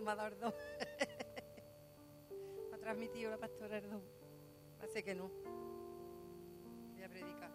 me ha dado el don. Me ha transmitido la pastora el don. Hace que no. Voy a predicar.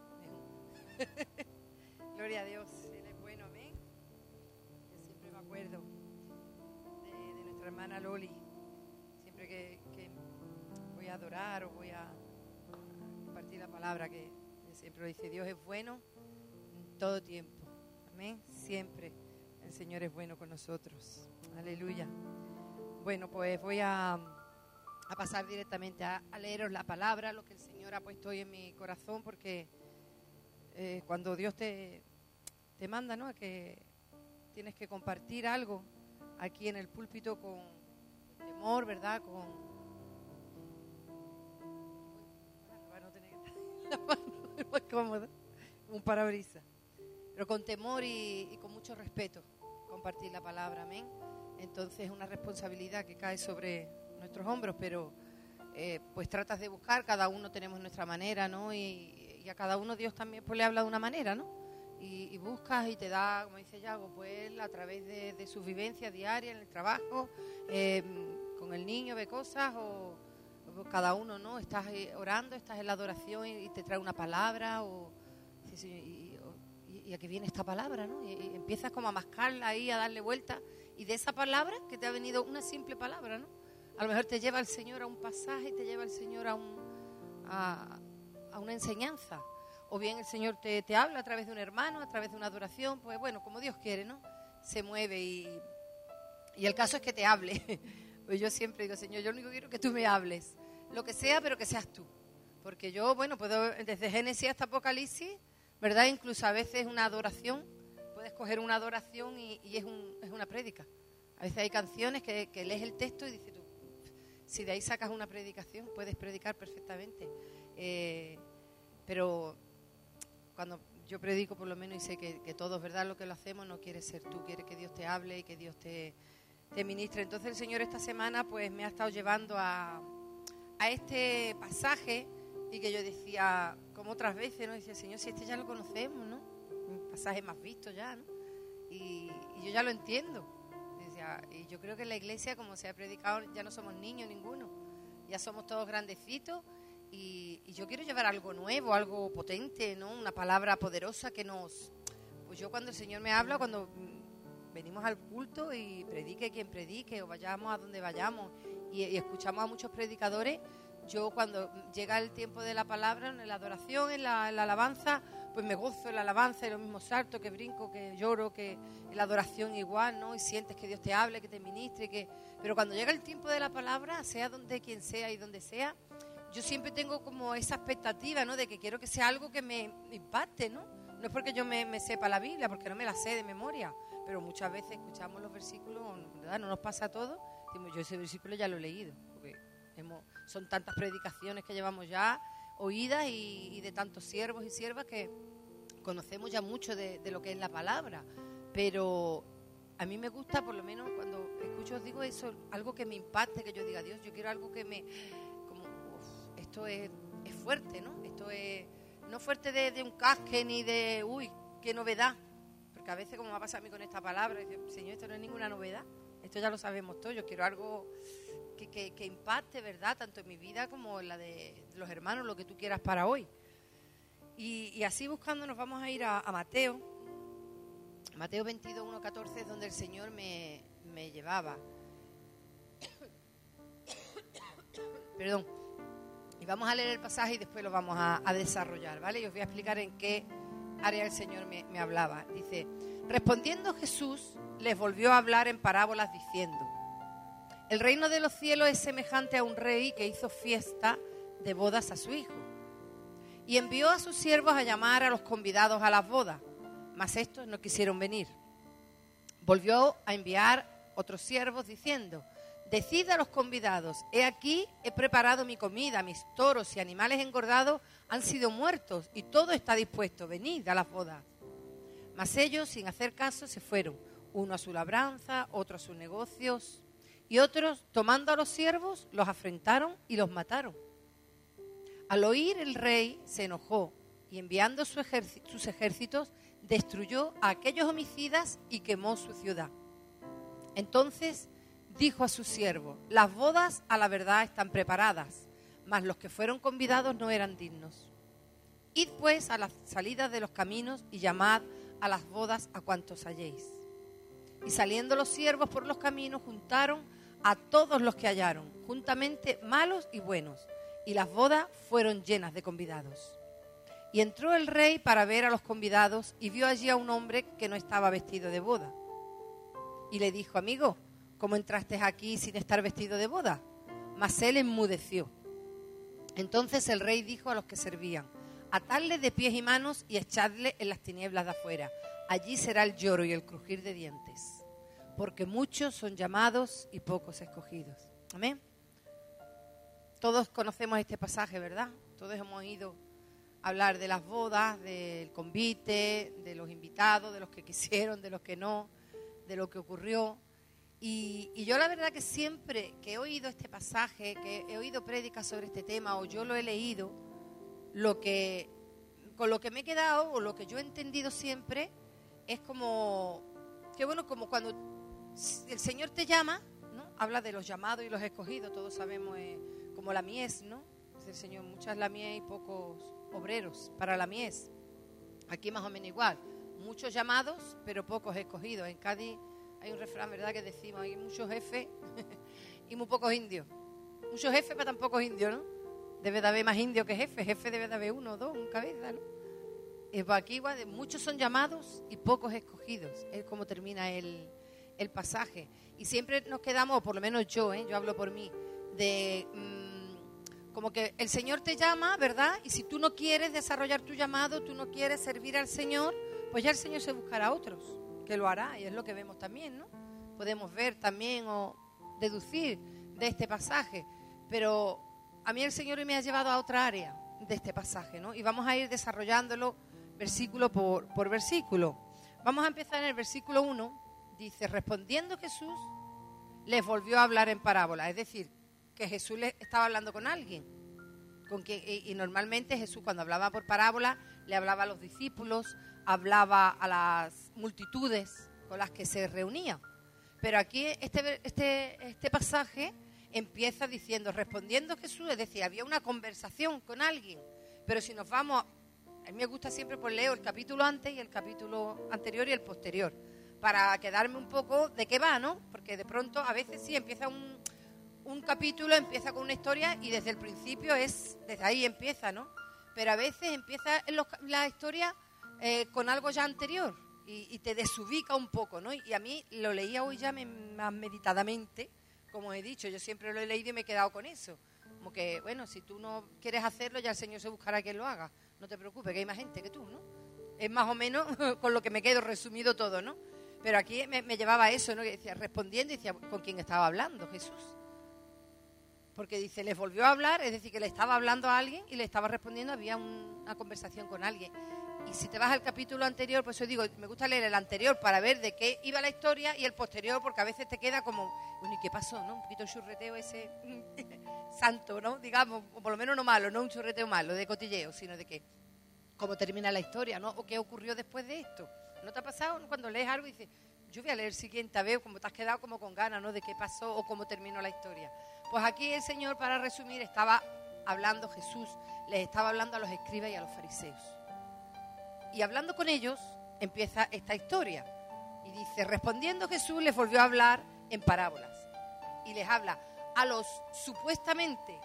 Gloria a Dios. Él es bueno, amén. Yo siempre me acuerdo de nuestra hermana Loli. Siempre que voy a adorar o voy a compartir la palabra, que siempre dice: Dios es bueno en todo tiempo. Amén. Siempre el Señor es bueno con nosotros. Aleluya. Bueno, pues voy a pasar directamente a leeros la palabra, lo que el Señor ha puesto hoy en mi corazón, porque cuando Dios te manda, ¿no?, a que tienes que compartir algo aquí en el púlpito con temor, ¿verdad? Para no tener que estar la mano más cómoda, un parabrisas, pero con temor y con mucho respeto compartir la palabra, amén. Entonces es una responsabilidad que cae sobre nuestros hombros, pero pues tratas de buscar, cada uno tenemos nuestra manera, ¿no? Y a cada uno Dios también pues le habla de una manera, ¿no? Y buscas y te da, como dice Yago, pues a través de sus vivencias diarias en el trabajo, con el niño ve cosas, o cada uno, ¿no? Estás orando, estás en la adoración y te trae una palabra, y a qué viene esta palabra, ¿no? Y empiezas como a mascarla ahí, a darle vuelta, y de esa palabra que te ha venido una simple palabra, ¿no? A lo mejor te lleva el Señor a un pasaje, te lleva el Señor a una enseñanza, o bien el Señor te habla a través de un hermano, a través de una adoración, pues bueno, como Dios quiere, ¿no? Se mueve y el caso es que te hable. Pues yo siempre digo: Señor, yo lo único que quiero es que tú me hables, lo que sea, pero que seas tú, porque yo, bueno, puedo desde Génesis hasta Apocalipsis, ¿verdad? Incluso a veces una adoración, puedes coger una adoración y es una prédica. A veces hay canciones que lees el texto y dices tú, si de ahí sacas una predicación, puedes predicar perfectamente. Pero cuando yo predico, por lo menos, y sé que todos, ¿verdad?, lo que lo hacemos, no quiere ser tú, quiere que Dios te hable y que Dios te ministre. Entonces el Señor esta semana pues me ha estado llevando a este pasaje, y que yo decía, como otras veces, ¿no? Decía: Señor, si este ya lo conocemos, ¿no? Un pasaje más visto ya, ¿no? Y yo ya lo entiendo. Decía, y yo creo que en la iglesia, como se ha predicado, ya no somos niños ninguno, ya somos todos grandecitos, y yo quiero llevar algo nuevo, algo potente, ¿no? Una palabra poderosa que pues yo, cuando el Señor me habla, cuando venimos al culto y predique quien predique, o vayamos a donde vayamos y escuchamos a muchos predicadores, yo cuando llega el tiempo de la palabra, en la adoración, en la alabanza, pues me gozo en la alabanza, y lo mismo salto, que brinco, que lloro, que en la adoración igual, ¿no? Y sientes que Dios te hable, que te ministre, pero cuando llega el tiempo de la palabra, sea donde quien sea y donde sea, yo siempre tengo como esa expectativa, ¿no?, de que quiero que sea algo que me impacte, ¿no? No es porque yo me sepa la Biblia, porque no me la sé de memoria, pero muchas veces escuchamos los versículos, ¿verdad? No nos pasa a todos, decimos: yo ese versículo ya lo he leído, porque son tantas predicaciones que llevamos ya oídas, y de tantos siervos y siervas que conocemos ya mucho de lo que es la palabra. Pero a mí me gusta, por lo menos cuando escucho, os digo eso, algo que me impacte, que yo diga: Dios, yo quiero algo que esto es fuerte, ¿no? Esto es no fuerte de un casque, ni de, uy, qué novedad, porque a veces, como me ha pasado a mí con esta palabra, digo: Señor, esto no es ninguna novedad, esto ya lo sabemos todos. Yo quiero algo que impacte, ¿verdad?, tanto en mi vida como en la de los hermanos, lo que tú quieras para hoy. Y así buscando nos vamos a ir a Mateo 22, 1, 14, es donde el Señor me llevaba. Perdón. Y vamos a leer el pasaje y después lo vamos a desarrollar, ¿vale? Y os voy a explicar en qué área el Señor me hablaba. Dice: respondiendo Jesús, les volvió a hablar en parábolas diciendo: el reino de los cielos es semejante a un rey que hizo fiesta de bodas a su hijo, y envió a sus siervos a llamar a los convidados a las bodas, mas estos no quisieron venir. Volvió a enviar otros siervos diciendo: decid a los convidados: he aquí, he preparado mi comida, mis toros y animales engordados han sido muertos, y todo está dispuesto, venid a las bodas. Mas ellos, sin hacer caso, se fueron, uno a su labranza, otro a sus negocios, y otros, tomando a los siervos, los afrentaron y los mataron. Al oír el rey se enojó, y enviando sus ejércitos, destruyó a aquellos homicidas y quemó su ciudad. Entonces dijo a sus siervos: las bodas a la verdad están preparadas, mas los que fueron convidados no eran dignos. Id pues a las salidas de los caminos y llamad a las bodas a cuantos halléis. Y saliendo los siervos por los caminos, juntaron a todos los que hallaron, juntamente malos y buenos, y las bodas fueron llenas de convidados. Y entró el rey para ver a los convidados y vio allí a un hombre que no estaba vestido de boda. Y le dijo: amigo, ¿cómo entraste aquí sin estar vestido de boda? Mas él enmudeció. Entonces el rey dijo a los que servían: atadle de pies y manos y echadle en las tinieblas de afuera. Allí será el lloro y el crujir de dientes, porque muchos son llamados y pocos escogidos. Amén. Todos conocemos este pasaje, ¿verdad? Todos hemos oído hablar de las bodas, del convite, de los invitados, de los que quisieron, de los que no, de lo que ocurrió. Y yo la verdad que siempre que he oído este pasaje, que he oído prédicas sobre este tema o yo lo he leído, con lo que me he quedado o lo que yo he entendido siempre es como cuando el Señor te llama, ¿no? Habla de los llamados y los escogidos, todos sabemos, como la mies, ¿no? Dice el Señor, muchas la mies y pocos obreros para la mies. Aquí más o menos igual, muchos llamados pero pocos escogidos. En Cádiz hay un refrán, ¿verdad?, que decimos: hay muchos jefes y muy pocos indios. Muchos jefes para tan pocos indios, ¿no? Debe de haber más indios que jefes. Jefe debe de haber uno o dos, un cabeza, ¿no? Y pues aquí igual, muchos son llamados y pocos escogidos. Es como termina el pasaje. Y siempre nos quedamos, o por lo menos yo hablo por mí, de como que el Señor te llama, ¿verdad? Y si tú no quieres desarrollar tu llamado, tú no quieres servir al Señor, pues ya el Señor se buscará a otros, que lo hará. Y es lo que vemos también, ¿no? Podemos ver también o deducir de este pasaje. Pero a mí el Señor hoy me ha llevado a otra área de este pasaje, ¿no? Y vamos a ir desarrollándolo versículo por versículo. Vamos a empezar en el versículo 1. Dice: respondiendo Jesús, les volvió a hablar en parábola. Es decir, que Jesús le estaba hablando con alguien. Y normalmente Jesús, cuando hablaba por parábola, le hablaba a los discípulos, hablaba a las multitudes con las que se reunía. Pero aquí este pasaje empieza diciendo: respondiendo Jesús, es decir, había una conversación con alguien. Pero si nos vamos, a mí me gusta siempre pues leo el capítulo antes y el capítulo anterior y el posterior, para quedarme un poco de qué va, ¿no? Porque de pronto a veces sí empieza un capítulo, empieza con una historia y desde el principio desde ahí empieza, ¿no? Pero a veces empieza la historia con algo ya anterior y te desubica un poco, ¿no? Y a mí lo leía hoy ya más meditadamente, como he dicho, yo siempre lo he leído y me he quedado con eso. Como que, bueno, si tú no quieres hacerlo, ya el Señor se buscará quien lo haga. No te preocupes, que hay más gente que tú, ¿no? Es más o menos con lo que me quedo resumido todo, ¿no? Pero aquí me llevaba a eso, ¿no? Que decía, respondiendo, y decía, ¿con quién estaba hablando Jesús? Porque dice, les volvió a hablar, es decir, que le estaba hablando a alguien y le estaba respondiendo, había una conversación con alguien. Y si te vas al capítulo anterior, pues yo digo, me gusta leer el anterior para ver de qué iba la historia y el posterior, porque a veces te queda como, bueno, ¿y qué pasó, no? Un poquito churreteo ese santo, ¿no? Digamos, o por lo menos no malo, no un churreteo malo, de cotilleo, sino de que, cómo termina la historia, ¿no? O qué ocurrió después de esto. ¿No te ha pasado cuando lees algo y dices, yo voy a leer el siguiente, a ver, como te has quedado como con ganas, ¿no? De qué pasó o cómo terminó la historia. Pues aquí el Señor, para resumir, estaba hablando, Jesús les estaba hablando a los escribas y a los fariseos. Y hablando con ellos, empieza esta historia. Y dice, respondiendo Jesús, les volvió a hablar en parábolas. Y les habla a los supuestamente,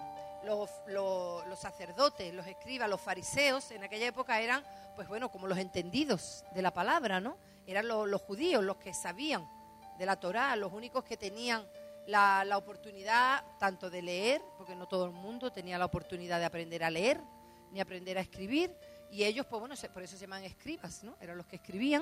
los sacerdotes, los escribas, los fariseos, en aquella época eran, pues bueno, como los entendidos de la palabra, ¿no? Eran los judíos, los que sabían de la Torá, los únicos que tenían la oportunidad tanto de leer, porque no todo el mundo tenía la oportunidad de aprender a leer, ni aprender a escribir, y ellos, pues bueno, por eso se llaman escribas, ¿no? Eran los que escribían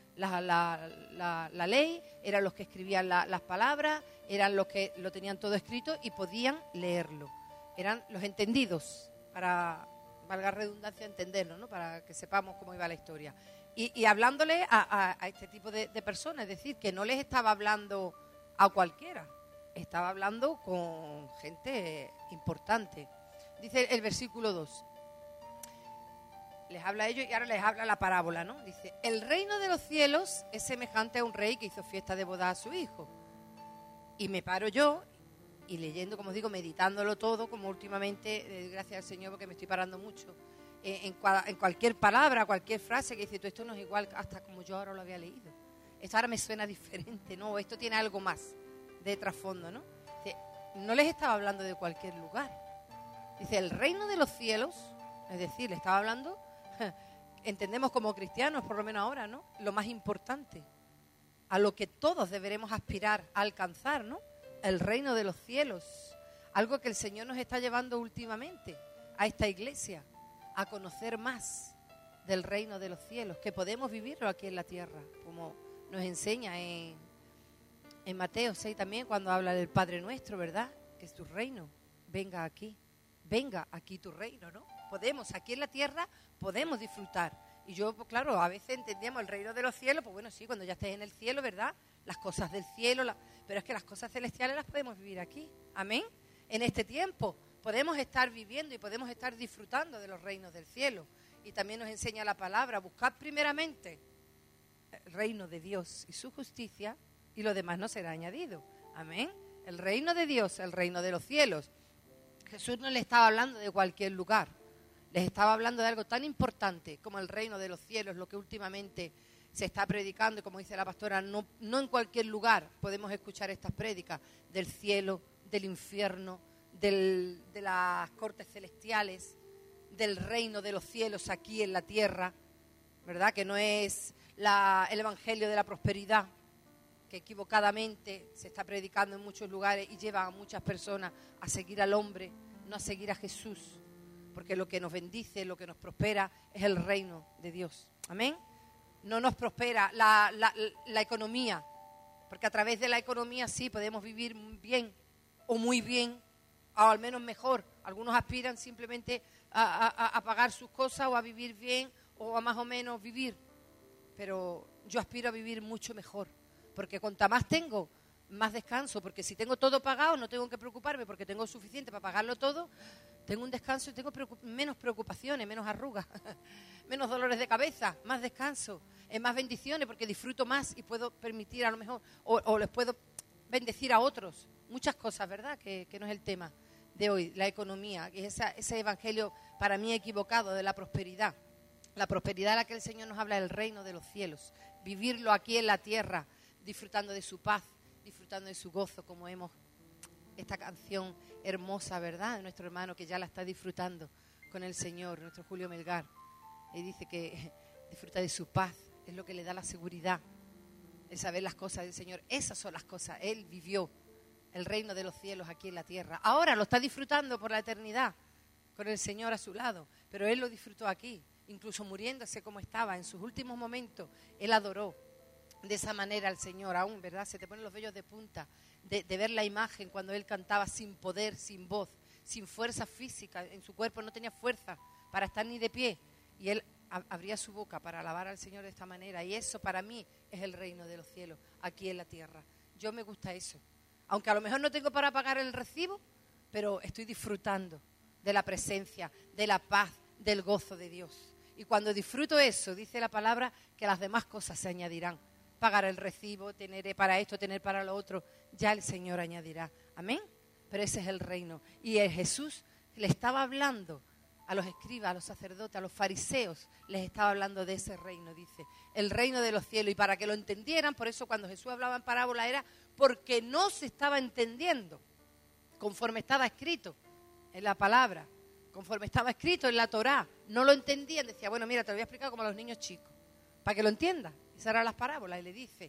la ley, eran los que escribían las palabras, eran los que lo tenían todo escrito y podían leerlo. Eran los entendidos, para, valga redundancia, entenderlo, ¿no? Para que sepamos cómo iba la historia. Y hablándole a este tipo de personas, es decir, que no les estaba hablando a cualquiera, estaba hablando con gente importante. Dice el versículo 2. Les habla a ellos y ahora les habla la parábola, ¿no? Dice, el reino de los cielos es semejante a un rey que hizo fiesta de boda a su hijo Y me paro yo y leyendo, como os digo, meditándolo todo, como últimamente, gracias al Señor porque me estoy parando mucho, en cualquier palabra, cualquier frase que dice, tú, esto no es igual hasta como yo ahora lo había leído. Esto ahora me suena diferente, ¿no? Esto tiene algo más de trasfondo, ¿no? Dice, no les estaba hablando de cualquier lugar. Dice, el reino de los cielos, es decir, le estaba hablando, entendemos como cristianos, por lo menos ahora, ¿no? Lo más importante, a lo que todos deberemos aspirar a alcanzar, ¿no? El reino de los cielos, algo que el Señor nos está llevando últimamente a esta iglesia, a conocer más del reino de los cielos, que podemos vivirlo aquí en la tierra, como nos enseña en Mateo 6 también, cuando habla del Padre Nuestro, ¿verdad? Que es tu reino, venga aquí tu reino, ¿no? Podemos, aquí en la tierra, podemos disfrutar. Y yo, pues claro, a veces entendíamos el reino de los cielos, pues bueno, sí, cuando ya estés en el cielo, ¿verdad? Las cosas del cielo, pero es que las cosas celestiales las podemos vivir aquí, amén. En este tiempo podemos estar viviendo y podemos estar disfrutando de los reinos del cielo. Y también nos enseña la palabra, buscad primeramente el reino de Dios y su justicia, y lo demás no será añadido, amén. El reino de Dios, el reino de los cielos. Jesús no le estaba hablando de cualquier lugar, les estaba hablando de algo tan importante como el reino de los cielos, lo que últimamente se está predicando, y como dice la pastora, no en cualquier lugar podemos escuchar estas prédicas del cielo, del infierno, de las cortes celestiales, del reino de los cielos aquí en la tierra, ¿verdad? Que no es el evangelio de la prosperidad, que equivocadamente se está predicando en muchos lugares y lleva a muchas personas a seguir al hombre, no a seguir a Jesús, porque lo que nos bendice, lo que nos prospera es el reino de Dios, amén. No nos prospera la economía, porque a través de la economía sí podemos vivir bien o muy bien, o al menos mejor. Algunos aspiran simplemente a pagar sus cosas o a vivir bien o a más o menos vivir, pero yo aspiro a vivir mucho mejor, porque cuanta más tengo, más descanso, porque si tengo todo pagado no tengo que preocuparme porque tengo suficiente para pagarlo todo, tengo un descanso y tengo menos preocupaciones, menos arrugas, menos dolores de cabeza, más descanso, más bendiciones porque disfruto más y puedo permitir a lo mejor, o les puedo bendecir a otros, muchas cosas, ¿verdad? Que no es el tema de hoy, la economía, que es ese evangelio para mí equivocado de la prosperidad de la que el Señor nos habla, del reino de los cielos, vivirlo aquí en la tierra, disfrutando de su paz, disfrutando de su gozo, como hemos esta canción hermosa, ¿verdad?, de nuestro hermano que ya la está disfrutando con el Señor, nuestro Julio Melgar. Él dice que disfruta de su paz, es lo que le da la seguridad, el saber las cosas del Señor. Esas son las cosas. Él vivió el reino de los cielos aquí en la tierra. Ahora lo está disfrutando por la eternidad, con el Señor a su lado, pero él lo disfrutó aquí, incluso muriéndose como estaba, en sus últimos momentos, él adoró de esa manera al Señor aún, ¿verdad? Se te ponen los vellos de punta de ver la imagen cuando él cantaba sin poder, sin voz, sin fuerza física, en su cuerpo no tenía fuerza para estar ni de pie, y él abría su boca para alabar al Señor de esta manera, y eso para mí es el reino de los cielos, aquí en la tierra. Yo me gusta eso, aunque a lo mejor no tengo para pagar el recibo, pero estoy disfrutando de la presencia, de la paz, del gozo de Dios. Y cuando disfruto eso, dice la palabra, que las demás cosas se añadirán. Pagar el recibo, tener para esto, tener para lo otro, ya el Señor añadirá. Amén. Pero ese es el reino. Y Jesús le estaba hablando a los escribas, a los sacerdotes, a los fariseos, les estaba hablando de ese reino, dice, el reino de los cielos. Y para que lo entendieran, por eso cuando Jesús hablaba en parábola era porque no se estaba entendiendo conforme estaba escrito en la palabra, conforme estaba escrito en la Torá. No lo entendían, decía, bueno, mira, te lo voy a explicar como a los niños chicos, para que lo entiendas. Y esas eran las parábolas, y le dice,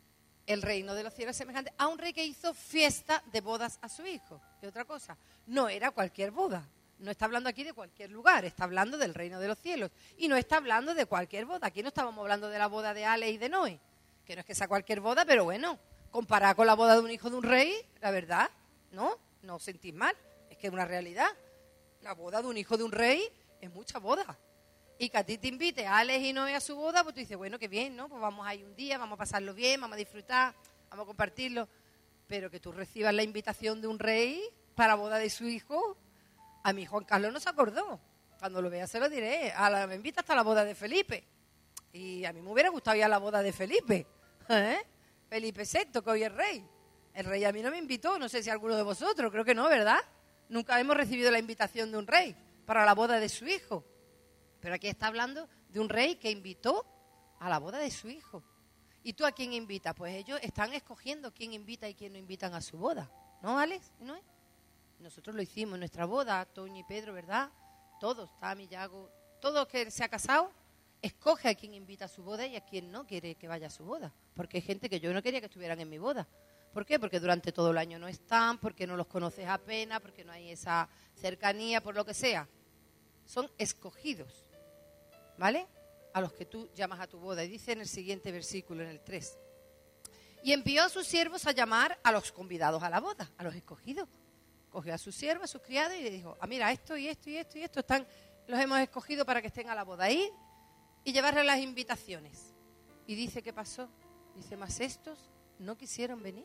el reino de los cielos es semejante a un rey que hizo fiesta de bodas a su hijo. ¿Qué otra cosa? No era cualquier boda, no está hablando aquí de cualquier lugar, está hablando del reino de los cielos. Y no está hablando de cualquier boda, aquí no estábamos hablando de la boda de Ale y de Noé, que no es que sea cualquier boda, pero bueno, comparada con la boda de un hijo de un rey, la verdad, no os sentís mal, es que es una realidad. La boda de un hijo de un rey es mucha boda. Y que a ti te invite a Alex y Noé a su boda, pues tú dices, bueno, qué bien, ¿no? Pues vamos a ir un día, vamos a pasarlo bien, vamos a disfrutar, vamos a compartirlo. Pero que tú recibas la invitación de un rey para la boda de su hijo, a mí Juan Carlos no se acordó. Cuando lo vea se lo diré. Me invita hasta la boda de Felipe. Y a mí me hubiera gustado ir a la boda de Felipe. Felipe VI, que hoy es rey. El rey a mí no me invitó, no sé si alguno de vosotros, creo que no, ¿verdad? Nunca hemos recibido la invitación de un rey para la boda de su hijo. Pero aquí está hablando de un rey que invitó a la boda de su hijo. ¿Y tú a quién invitas? Pues ellos están escogiendo quién invita y quién no invitan a su boda. ¿No, Alex? ¿No es? Nosotros lo hicimos en nuestra boda, Toño y Pedro, ¿verdad? Todos, Tami, Yago, todo que se ha casado, escoge a quién invita a su boda y a quién no quiere que vaya a su boda. Porque hay gente que yo no quería que estuvieran en mi boda. ¿Por qué? Porque durante todo el año no están, porque no los conoces apenas, porque no hay esa cercanía, por lo que sea. Son escogidos, ¿vale? A los que tú llamas a tu boda. Y dice en el siguiente versículo, en el 3. Y envió a sus siervos a llamar a los convidados a la boda, a los escogidos. Cogió a sus siervos, a sus criados y le dijo, mira, esto y esto y esto y esto los hemos escogido para que estén a la boda. Ir y llevarles las invitaciones. Y dice, ¿qué pasó? Dice, más estos no quisieron venir.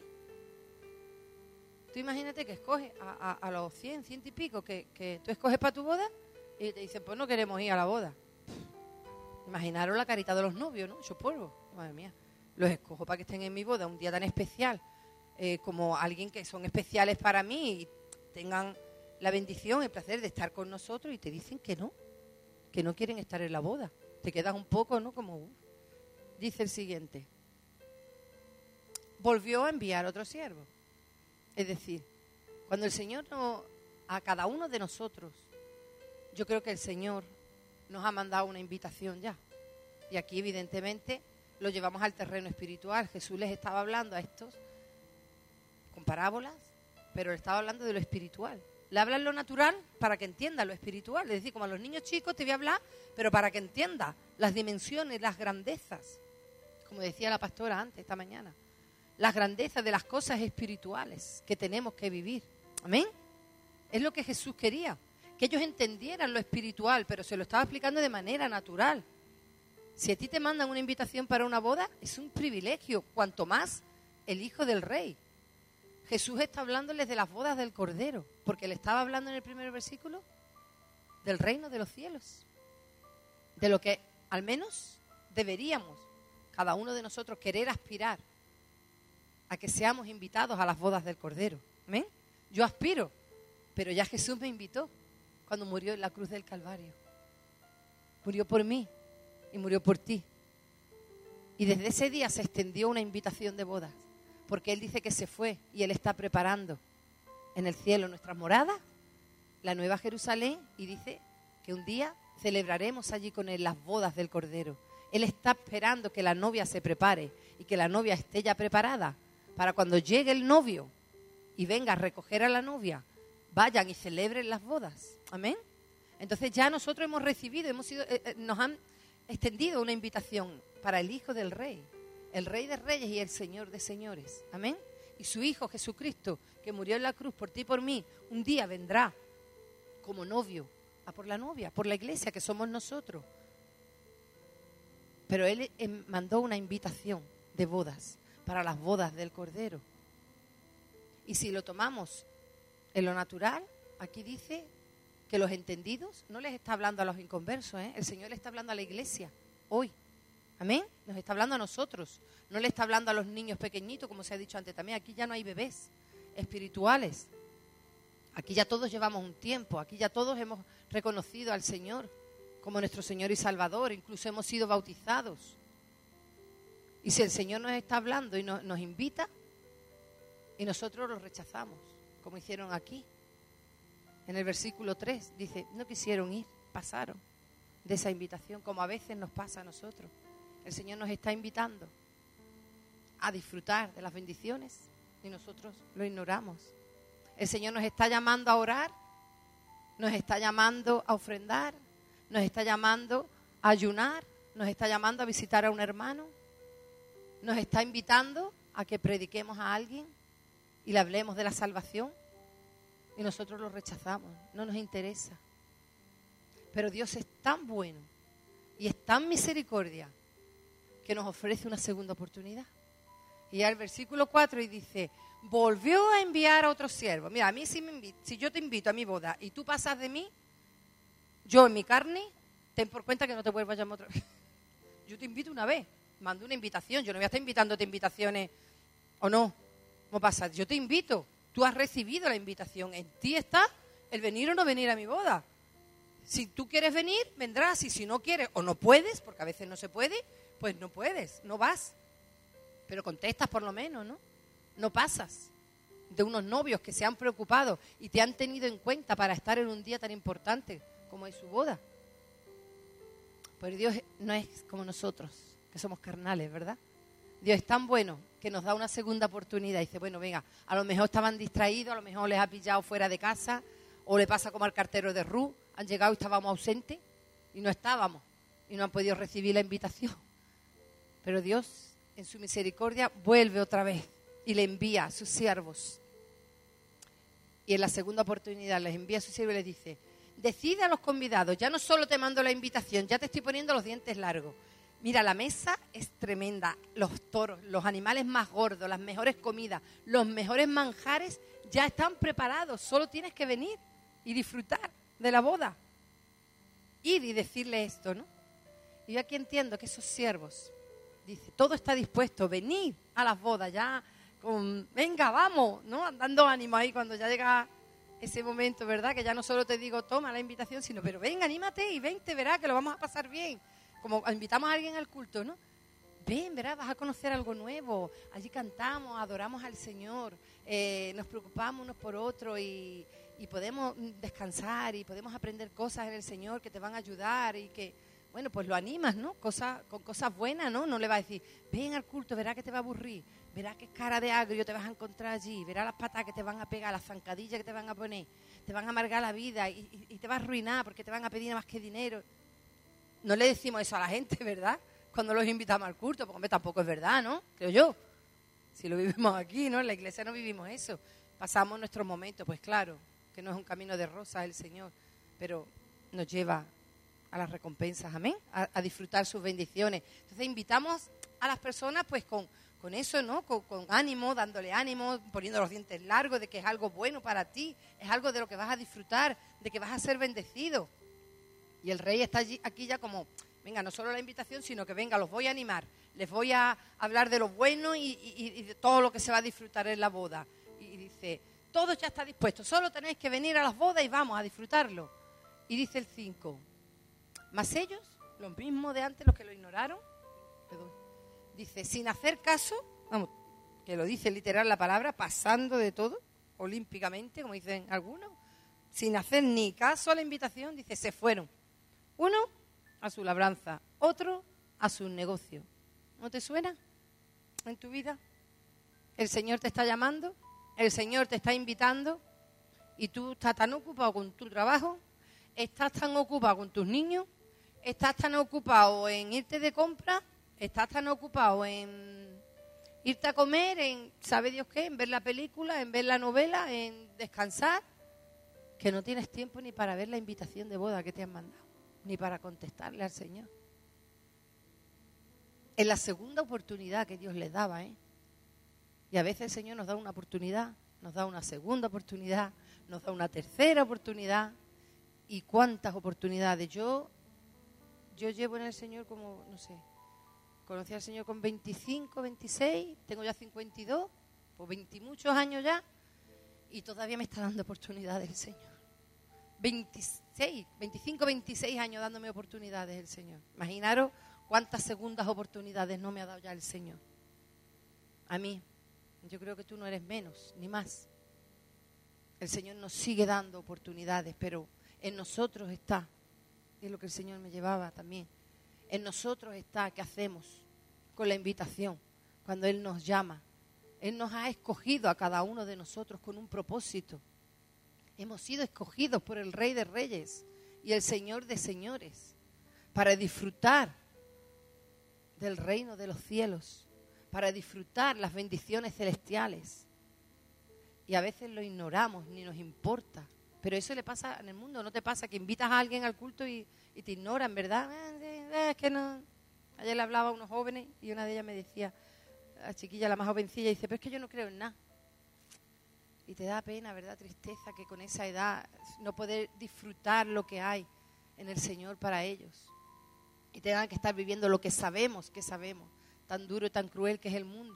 Tú imagínate que escoges a los 100 y pico que tú escoges para tu boda y te dicen, pues no queremos ir a la boda. Imaginaros la carita de los novios, ¿no? Hecho polvo. Madre mía, los escojo para que estén en mi boda un día tan especial como alguien que son especiales para mí y tengan la bendición, el placer de estar con nosotros y te dicen que no quieren estar en la boda. Te quedas un poco, ¿no? Como dice el siguiente. Volvió a enviar otro siervo. Es decir, cuando el Señor a cada uno de nosotros, yo creo que el Señor nos ha mandado una invitación ya. Y aquí, evidentemente, lo llevamos al terreno espiritual. Jesús les estaba hablando a estos con parábolas, pero le estaba hablando de lo espiritual. Le hablan lo natural para que entienda lo espiritual. Es decir, como a los niños chicos te voy a hablar, pero para que entienda las dimensiones, las grandezas. Como decía la pastora antes, esta mañana. Las grandezas de las cosas espirituales que tenemos que vivir. ¿Amén? Es lo que Jesús quería. Que ellos entendieran lo espiritual, pero se lo estaba explicando de manera natural. Si a ti te mandan una invitación para una boda, es un privilegio, cuanto más el hijo del rey. Jesús está hablándoles de las bodas del Cordero, porque le estaba hablando en el primer versículo del reino de los cielos. De lo que al menos deberíamos, cada uno de nosotros, querer aspirar a que seamos invitados a las bodas del Cordero. ¿Amén? Yo aspiro, pero ya Jesús me invitó cuando murió en la cruz del Calvario. Murió por mí y murió por ti. Y desde ese día se extendió una invitación de bodas, porque Él dice que se fue y Él está preparando en el cielo nuestras moradas, la nueva Jerusalén, y dice que un día celebraremos allí con Él las bodas del Cordero. Él está esperando que la novia se prepare y que la novia esté ya preparada para cuando llegue el novio y venga a recoger a la novia, vayan y celebren las bodas. Amén. Entonces ya nosotros hemos recibido, nos han extendido una invitación para el Hijo del Rey, el Rey de Reyes y el Señor de Señores. Amén. Y su Hijo Jesucristo, que murió en la cruz por ti y por mí, un día vendrá como novio a por la novia, por la iglesia que somos nosotros. Pero Él mandó una invitación de bodas para las bodas del Cordero. Y si lo tomamos en lo natural, aquí dice que los entendidos no les está hablando a los inconversos, ¿eh? El Señor le está hablando a la iglesia hoy. Amén. Nos está hablando a nosotros. No le está hablando a los niños pequeñitos, como se ha dicho antes también. Aquí ya no hay bebés espirituales. Aquí ya todos llevamos un tiempo. Aquí ya todos hemos reconocido al Señor como nuestro Señor y Salvador. Incluso hemos sido bautizados. Y si el Señor nos está hablando y nos invita, y nosotros lo rechazamos, como hicieron aquí. En el versículo 3 dice, no quisieron ir, pasaron de esa invitación, como a veces nos pasa a nosotros. El Señor nos está invitando a disfrutar de las bendiciones y nosotros lo ignoramos. El Señor nos está llamando a orar, nos está llamando a ofrendar, nos está llamando a ayunar, nos está llamando a visitar a un hermano, nos está invitando a que prediquemos a alguien y le hablemos de la salvación y nosotros lo rechazamos, no nos interesa. Pero Dios es tan bueno y es tan misericordia que nos ofrece una segunda oportunidad. Y ya el versículo 4 y dice, volvió a enviar a otro siervo. Mira, a mí si yo te invito a mi boda y tú pasas de mí, yo en mi carne, ten por cuenta que no te vuelvo a llamar otra vez. Yo te invito una vez, mando una invitación, yo no voy a estar invitándote invitaciones o no. ¿Cómo pasa? Yo te invito, tú has recibido la invitación, en ti está el venir o no venir a mi boda. Si tú quieres venir, vendrás, y si no quieres o no puedes, porque a veces no se puede, pues no puedes, no vas. Pero contestas por lo menos, ¿no? No pasas de unos novios que se han preocupado y te han tenido en cuenta para estar en un día tan importante como es su boda. Pues Dios no es como nosotros, que somos carnales, ¿verdad? Dios es tan bueno que nos da una segunda oportunidad. Y dice, bueno, venga, a lo mejor estaban distraídos, a lo mejor les ha pillado fuera de casa, o le pasa como al cartero de Ruth, han llegado y estábamos ausentes, y no estábamos, y no han podido recibir la invitación. Pero Dios, en su misericordia, vuelve otra vez y le envía a sus siervos. Y en la segunda oportunidad les envía a sus siervos y les dice, decide a los convidados, ya no solo te mando la invitación, ya te estoy poniendo los dientes largos. Mira, la mesa es tremenda, los toros, los animales más gordos, las mejores comidas, los mejores manjares ya están preparados, solo tienes que venir y disfrutar de la boda. Ir y decirle esto, ¿no? Y yo aquí entiendo que esos siervos, dice, todo está dispuesto, venid a las bodas ya, venga, vamos, ¿no? Dando ánimo ahí cuando ya llega ese momento, ¿verdad? Que ya no solo te digo, toma la invitación, sino, pero venga, anímate y vente, verás que lo vamos a pasar bien. Como invitamos a alguien al culto, ¿no? Ven, verás, vas a conocer algo nuevo. Allí cantamos, adoramos al Señor, nos preocupamos unos por otros y podemos descansar y podemos aprender cosas en el Señor que te van a ayudar y que, bueno, pues lo animas, ¿no? Con cosas buenas, ¿no? No le vas a decir, ven al culto, verás que te va a aburrir, verás qué cara de agrio te vas a encontrar allí, verás las patas que te van a pegar, las zancadillas que te van a poner, te van a amargar la vida y te vas a arruinar porque te van a pedir más que dinero. No le decimos eso a la gente, ¿verdad? Cuando los invitamos al culto, porque tampoco es verdad, ¿no? Creo yo. Si lo vivimos aquí, ¿no? En la iglesia no vivimos eso. Pasamos nuestros momentos, pues claro, que no es un camino de rosas el Señor, pero nos lleva a las recompensas, amén, a disfrutar sus bendiciones. Entonces invitamos a las personas pues con eso, ¿no? Con ánimo, dándole ánimo, poniendo los dientes largos de que es algo bueno para ti, es algo de lo que vas a disfrutar, de que vas a ser bendecido. Y el rey está aquí ya como, venga, no solo la invitación, sino que venga, los voy a animar, les voy a hablar de lo bueno y de todo lo que se va a disfrutar en la boda. Y dice, todo ya está dispuesto, solo tenéis que venir a las bodas y vamos a disfrutarlo. Y dice el 5, más ellos, los mismos de antes, los que lo ignoraron, dice, sin hacer caso, vamos, que lo dice literal la palabra, pasando de todo, olímpicamente, como dicen algunos, sin hacer ni caso a la invitación, dice, se fueron. Uno a su labranza, otro a su negocio. ¿No te suena en tu vida? El Señor te está llamando, el Señor te está invitando y tú estás tan ocupado con tu trabajo, estás tan ocupado con tus niños, estás tan ocupado en irte de compra, estás tan ocupado en irte a comer, en sabe Dios qué, en ver la película, en ver la novela, en descansar, que no tienes tiempo ni para ver la invitación de boda que te han mandado, ni para contestarle al Señor. Es la segunda oportunidad que Dios les daba, ¿eh? Y a veces el Señor nos da una oportunidad, nos da una segunda oportunidad, nos da una tercera oportunidad. ¿Y cuántas oportunidades? Yo llevo en el Señor como, no sé, conocí al Señor con 25, 26, tengo ya 52, pues 20 y muchos años ya, y todavía me está dando oportunidades el Señor. 25, 26 años dándome oportunidades el Señor. Imaginaros cuántas segundas oportunidades no me ha dado ya el Señor. A mí, yo creo que tú no eres menos, ni más. El Señor nos sigue dando oportunidades, pero en nosotros está, y es lo que el Señor me llevaba también, en nosotros está qué hacemos con la invitación cuando Él nos llama. Él nos ha escogido a cada uno de nosotros con un propósito. Hemos sido escogidos por el Rey de Reyes y el Señor de Señores para disfrutar del reino de los cielos, para disfrutar las bendiciones celestiales. Y a veces lo ignoramos, ni nos importa. Pero eso le pasa en el mundo, ¿no te pasa? Que invitas a alguien al culto y te ignoran, ¿verdad? Es que no. Ayer le hablaba a unos jóvenes y una de ellas me decía, la chiquilla, la más jovencilla, dice, pero es que yo no creo en nada. Y te da pena, ¿verdad? Tristeza que con esa edad no poder disfrutar lo que hay en el Señor para ellos. Y tengan que estar viviendo lo que sabemos, tan duro y tan cruel que es el mundo.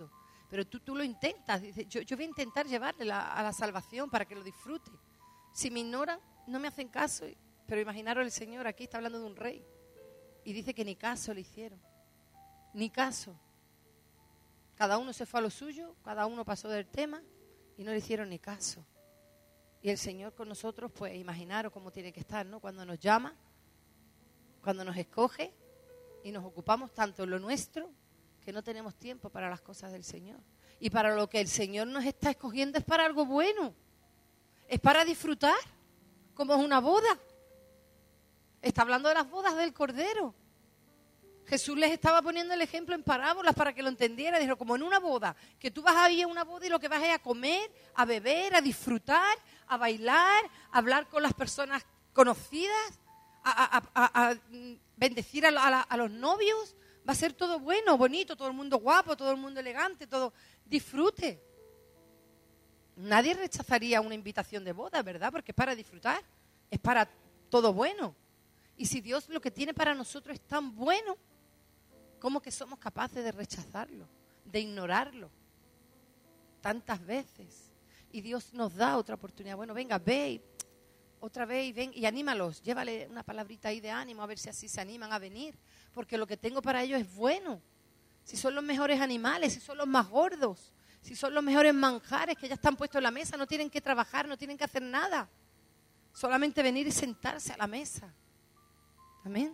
pero tú lo intentas. Dice, yo voy a intentar llevarle a la salvación para que lo disfrute. Si me ignoran, no me hacen caso. Pero imaginaros, el Señor aquí está hablando de un rey. Y dice que ni caso le hicieron. Ni caso. Cada uno se fue a lo suyo, cada uno pasó del tema y no le hicieron ni caso. Y el Señor con nosotros, pues imaginaros cómo tiene que estar, ¿no? Cuando nos llama, cuando nos escoge y nos ocupamos tanto en lo nuestro que no tenemos tiempo para las cosas del Señor. Y para lo que el Señor nos está escogiendo es para algo bueno. Es para disfrutar, como es una boda. Está hablando de las bodas del Cordero. Jesús les estaba poniendo el ejemplo en parábolas para que lo entendiera. Dijo, como en una boda, que tú vas a ir a una boda y lo que vas es a comer, a beber, a disfrutar, a bailar, a hablar con las personas conocidas, a bendecir a los novios. Va a ser todo bueno, bonito, todo el mundo guapo, todo el mundo elegante, todo. Disfrute. Nadie rechazaría una invitación de boda, ¿verdad? Porque es para disfrutar, es para todo bueno. Y si Dios lo que tiene para nosotros es tan bueno, ¿cómo que somos capaces de rechazarlo, de ignorarlo? Tantas veces. Y Dios nos da otra oportunidad. Bueno, venga, ve otra vez y ven y anímalos. Llévale una palabrita ahí de ánimo a ver si así se animan a venir. Porque lo que tengo para ellos es bueno. Si son los mejores animales, si son los más gordos, si son los mejores manjares que ya están puestos en la mesa, no tienen que trabajar, no tienen que hacer nada. Solamente venir y sentarse a la mesa. Amén.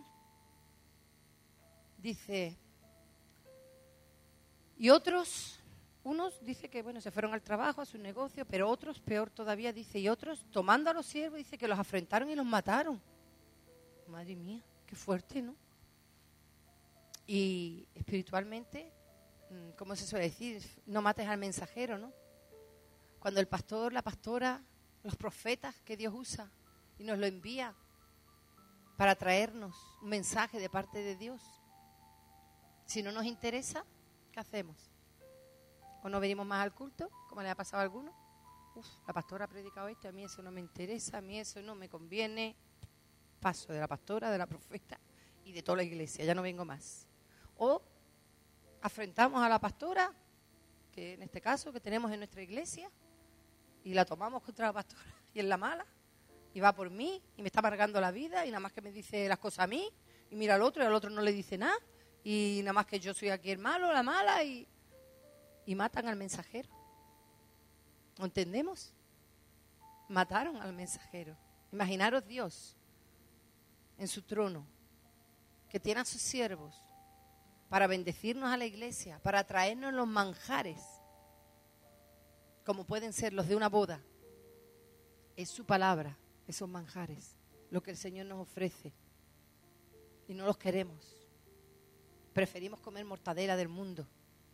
Dice, y otros, unos dice que bueno, se fueron al trabajo, a su negocio, pero otros, peor todavía, dice, y otros, tomando a los siervos, dice que los afrentaron y los mataron. Madre mía, qué fuerte, ¿no? Y espiritualmente, ¿cómo se suele decir? No mates al mensajero, ¿no? Cuando el pastor, la pastora, los profetas que Dios usa y nos lo envía para traernos un mensaje de parte de Dios. Si no nos interesa, ¿qué hacemos? ¿O no venimos más al culto, como le ha pasado a alguno? La pastora ha predicado esto, a mí eso no me interesa, a mí eso no me conviene. Paso de la pastora, de la profeta y de toda la iglesia, ya no vengo más. O afrentamos a la pastora, que en este caso que tenemos en nuestra iglesia, y la tomamos contra la pastora y es la mala, y va por mí y me está amargando la vida y nada más que me dice las cosas a mí y mira al otro y al otro no le dice nada y nada más que yo soy aquí el malo, la mala y matan al mensajero. ¿Lo entendemos? Mataron al mensajero. Imaginaros Dios en su trono que tiene a sus siervos para bendecirnos a la iglesia, para traernos los manjares, como pueden ser los de una boda. Es su palabra, esos manjares, lo que el Señor nos ofrece. Y no los queremos. Preferimos comer mortadela del mundo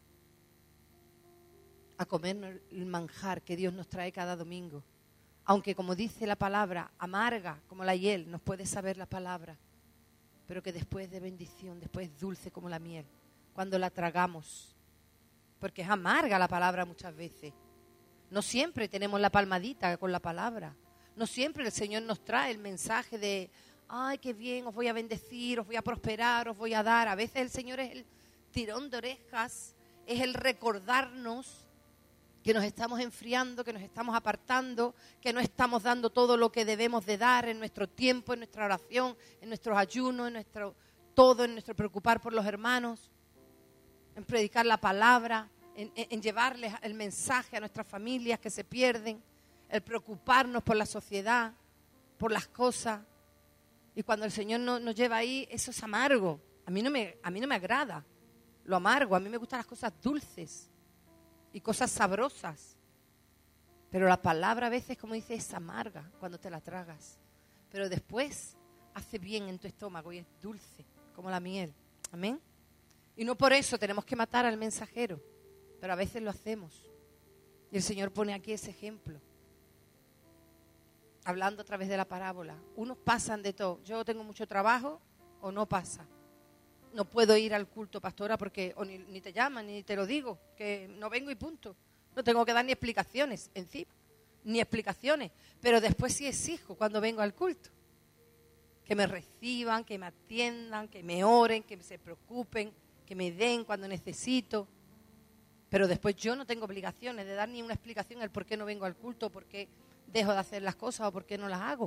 a comernos el manjar que Dios nos trae cada domingo. Aunque, como dice la palabra, amarga como la hiel, nos puede saber la palabra, pero que después de bendición, después es dulce como la miel, cuando la tragamos. Porque es amarga la palabra muchas veces. No siempre tenemos la palmadita con la palabra. No siempre el Señor nos trae el mensaje de, ay, qué bien, os voy a bendecir, os voy a prosperar, os voy a dar. A veces el Señor es el tirón de orejas, es el recordarnos que nos estamos enfriando, que nos estamos apartando, que no estamos dando todo lo que debemos de dar en nuestro tiempo, en nuestra oración, en nuestros ayunos, en nuestro todo, en nuestro preocupar por los hermanos, en predicar la palabra, en llevarles el mensaje a nuestras familias que se pierden, el preocuparnos por la sociedad, por las cosas. Y cuando el Señor nos lleva ahí, eso es amargo. A mí no me agrada lo amargo, a mí me gustan las cosas dulces y cosas sabrosas. Pero la palabra a veces, como dice, es amarga cuando te la tragas. Pero después hace bien en tu estómago y es dulce, como la miel. Amén. Y no por eso tenemos que matar al mensajero, pero a veces lo hacemos. Y el Señor pone aquí ese ejemplo, hablando a través de la parábola. Unos pasan de todo. Yo tengo mucho trabajo o no pasa. No puedo ir al culto, pastora, porque o ni te llaman, ni te lo digo, que no vengo y punto. No tengo que dar ni explicaciones encima, ni explicaciones. Pero después sí exijo cuando vengo al culto. Que me reciban, que me atiendan, que me oren, que se preocupen, que me den cuando necesito. Pero después yo no tengo obligaciones de dar ni una explicación el por qué no vengo al culto, por qué dejo de hacer las cosas o por qué no las hago.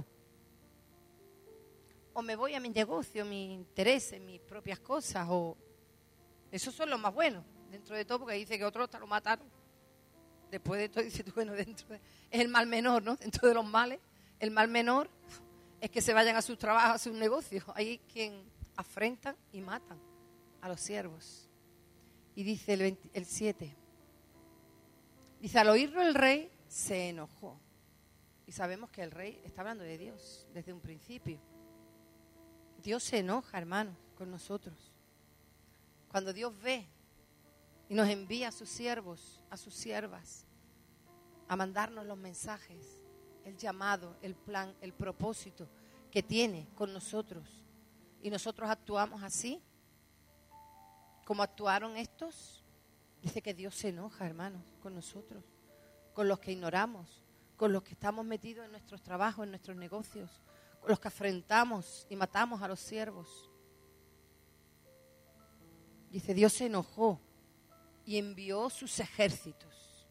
O me voy a mi negocio, mi interés, en mis propias cosas. O esos son los más buenos, dentro de todo, porque dice que otros hasta lo mataron. Después de todo dice tú, bueno, es el mal menor, ¿no? Dentro de los males, el mal menor es que se vayan a sus trabajos, a sus negocios. Hay quien afrentan y matan a los siervos. Y dice el 7, dice, al oírlo el rey se enojó. Y sabemos que el rey está hablando de Dios desde un principio. Dios se enoja, hermanos, con nosotros. Cuando Dios ve y nos envía a sus siervos, a sus siervas, a mandarnos los mensajes, el llamado, el plan, el propósito que tiene con nosotros, y nosotros actuamos así, como actuaron estos, dice que Dios se enoja, hermanos, con nosotros, con los que ignoramos, con los que estamos metidos en nuestros trabajos, en nuestros negocios, con los que afrentamos y matamos a los siervos. Dice, Dios se enojó y envió sus ejércitos.